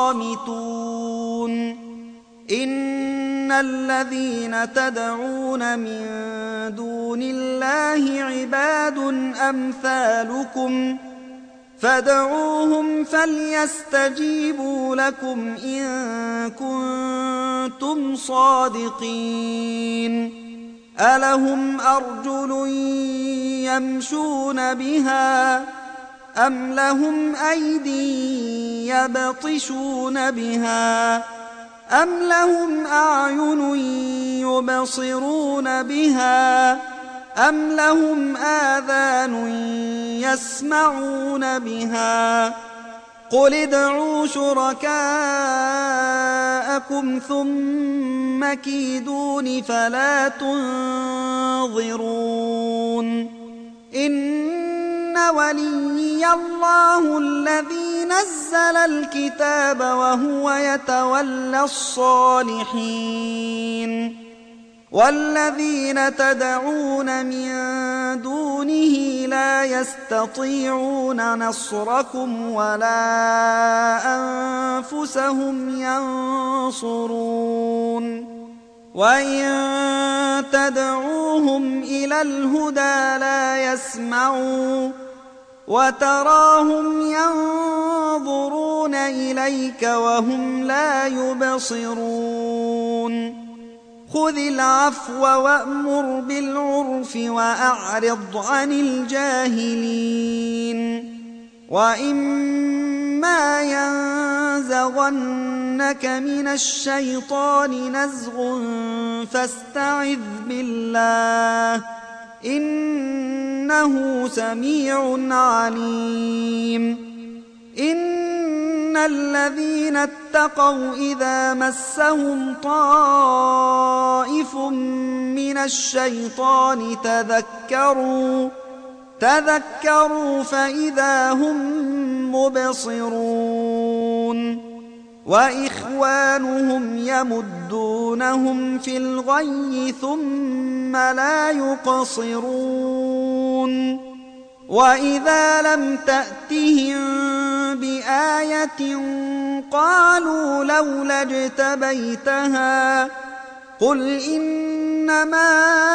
صامتون إن الذين تدعون من دون الله عباد أمثالكم فادعوهم فليستجيبوا لكم إن كنتم صادقين ألهم أرجل يمشون بها أم لهم أيدي يبطشون بها أم لهم أعين يبصرون بها أم لهم آذان يسمعون بها قل ادعوا شركاءكم ثم كيدون فلا تنظرون إن وليي الله الذي نزل الكتاب وهو يتولى الصالحين والذين تدعون من دونه لا يستطيعون نصركم ولا أنفسهم ينصرون وإن تدعوهم إلى الهدى لا يسمعوا وتراهم ينظرون إليك وهم لا يبصرون خذ العفو وأمر بالعرف وأعرض عن الجاهلين وإما ينزغنك من الشيطان نزغ فاستعذ بالله إنه سميع عليم إن الذين اتقوا إذا مسهم طائف من الشيطان تذكروا تذكروا فإذا هم مبصرون وإخوانهم يمدونهم في الغي ثم لا يقصرون وإذا لم تأتهم بآية قالوا لولا اجتبيتها قل إنما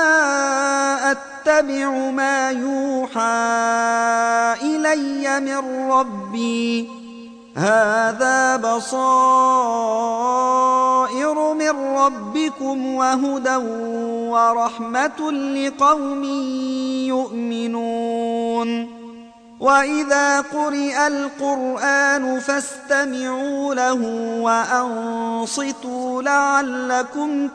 أتبع ما يوحى إلي من ربي هذا بصائر من ربكم وهدى ورحمة لقوم يؤمنون وإذا قرئ القرآن فاستمعوا له وأنصتوا لعلكم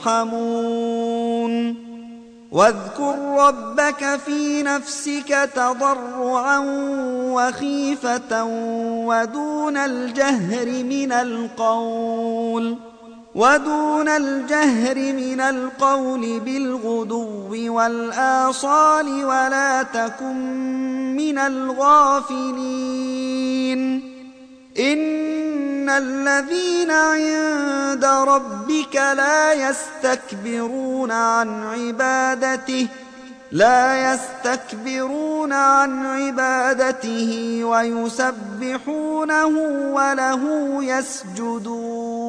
ترحمون واذكر ربك في نفسك تضرعا وخيفة ودون الجهر من القول ودون الجهر من القول بالغدو والآصال ولا تكن من الغافلين إن الذين عند ربك لا يستكبرون عن عبادته لا يستكبرون عن عبادته ويسبحونه وله يسجدون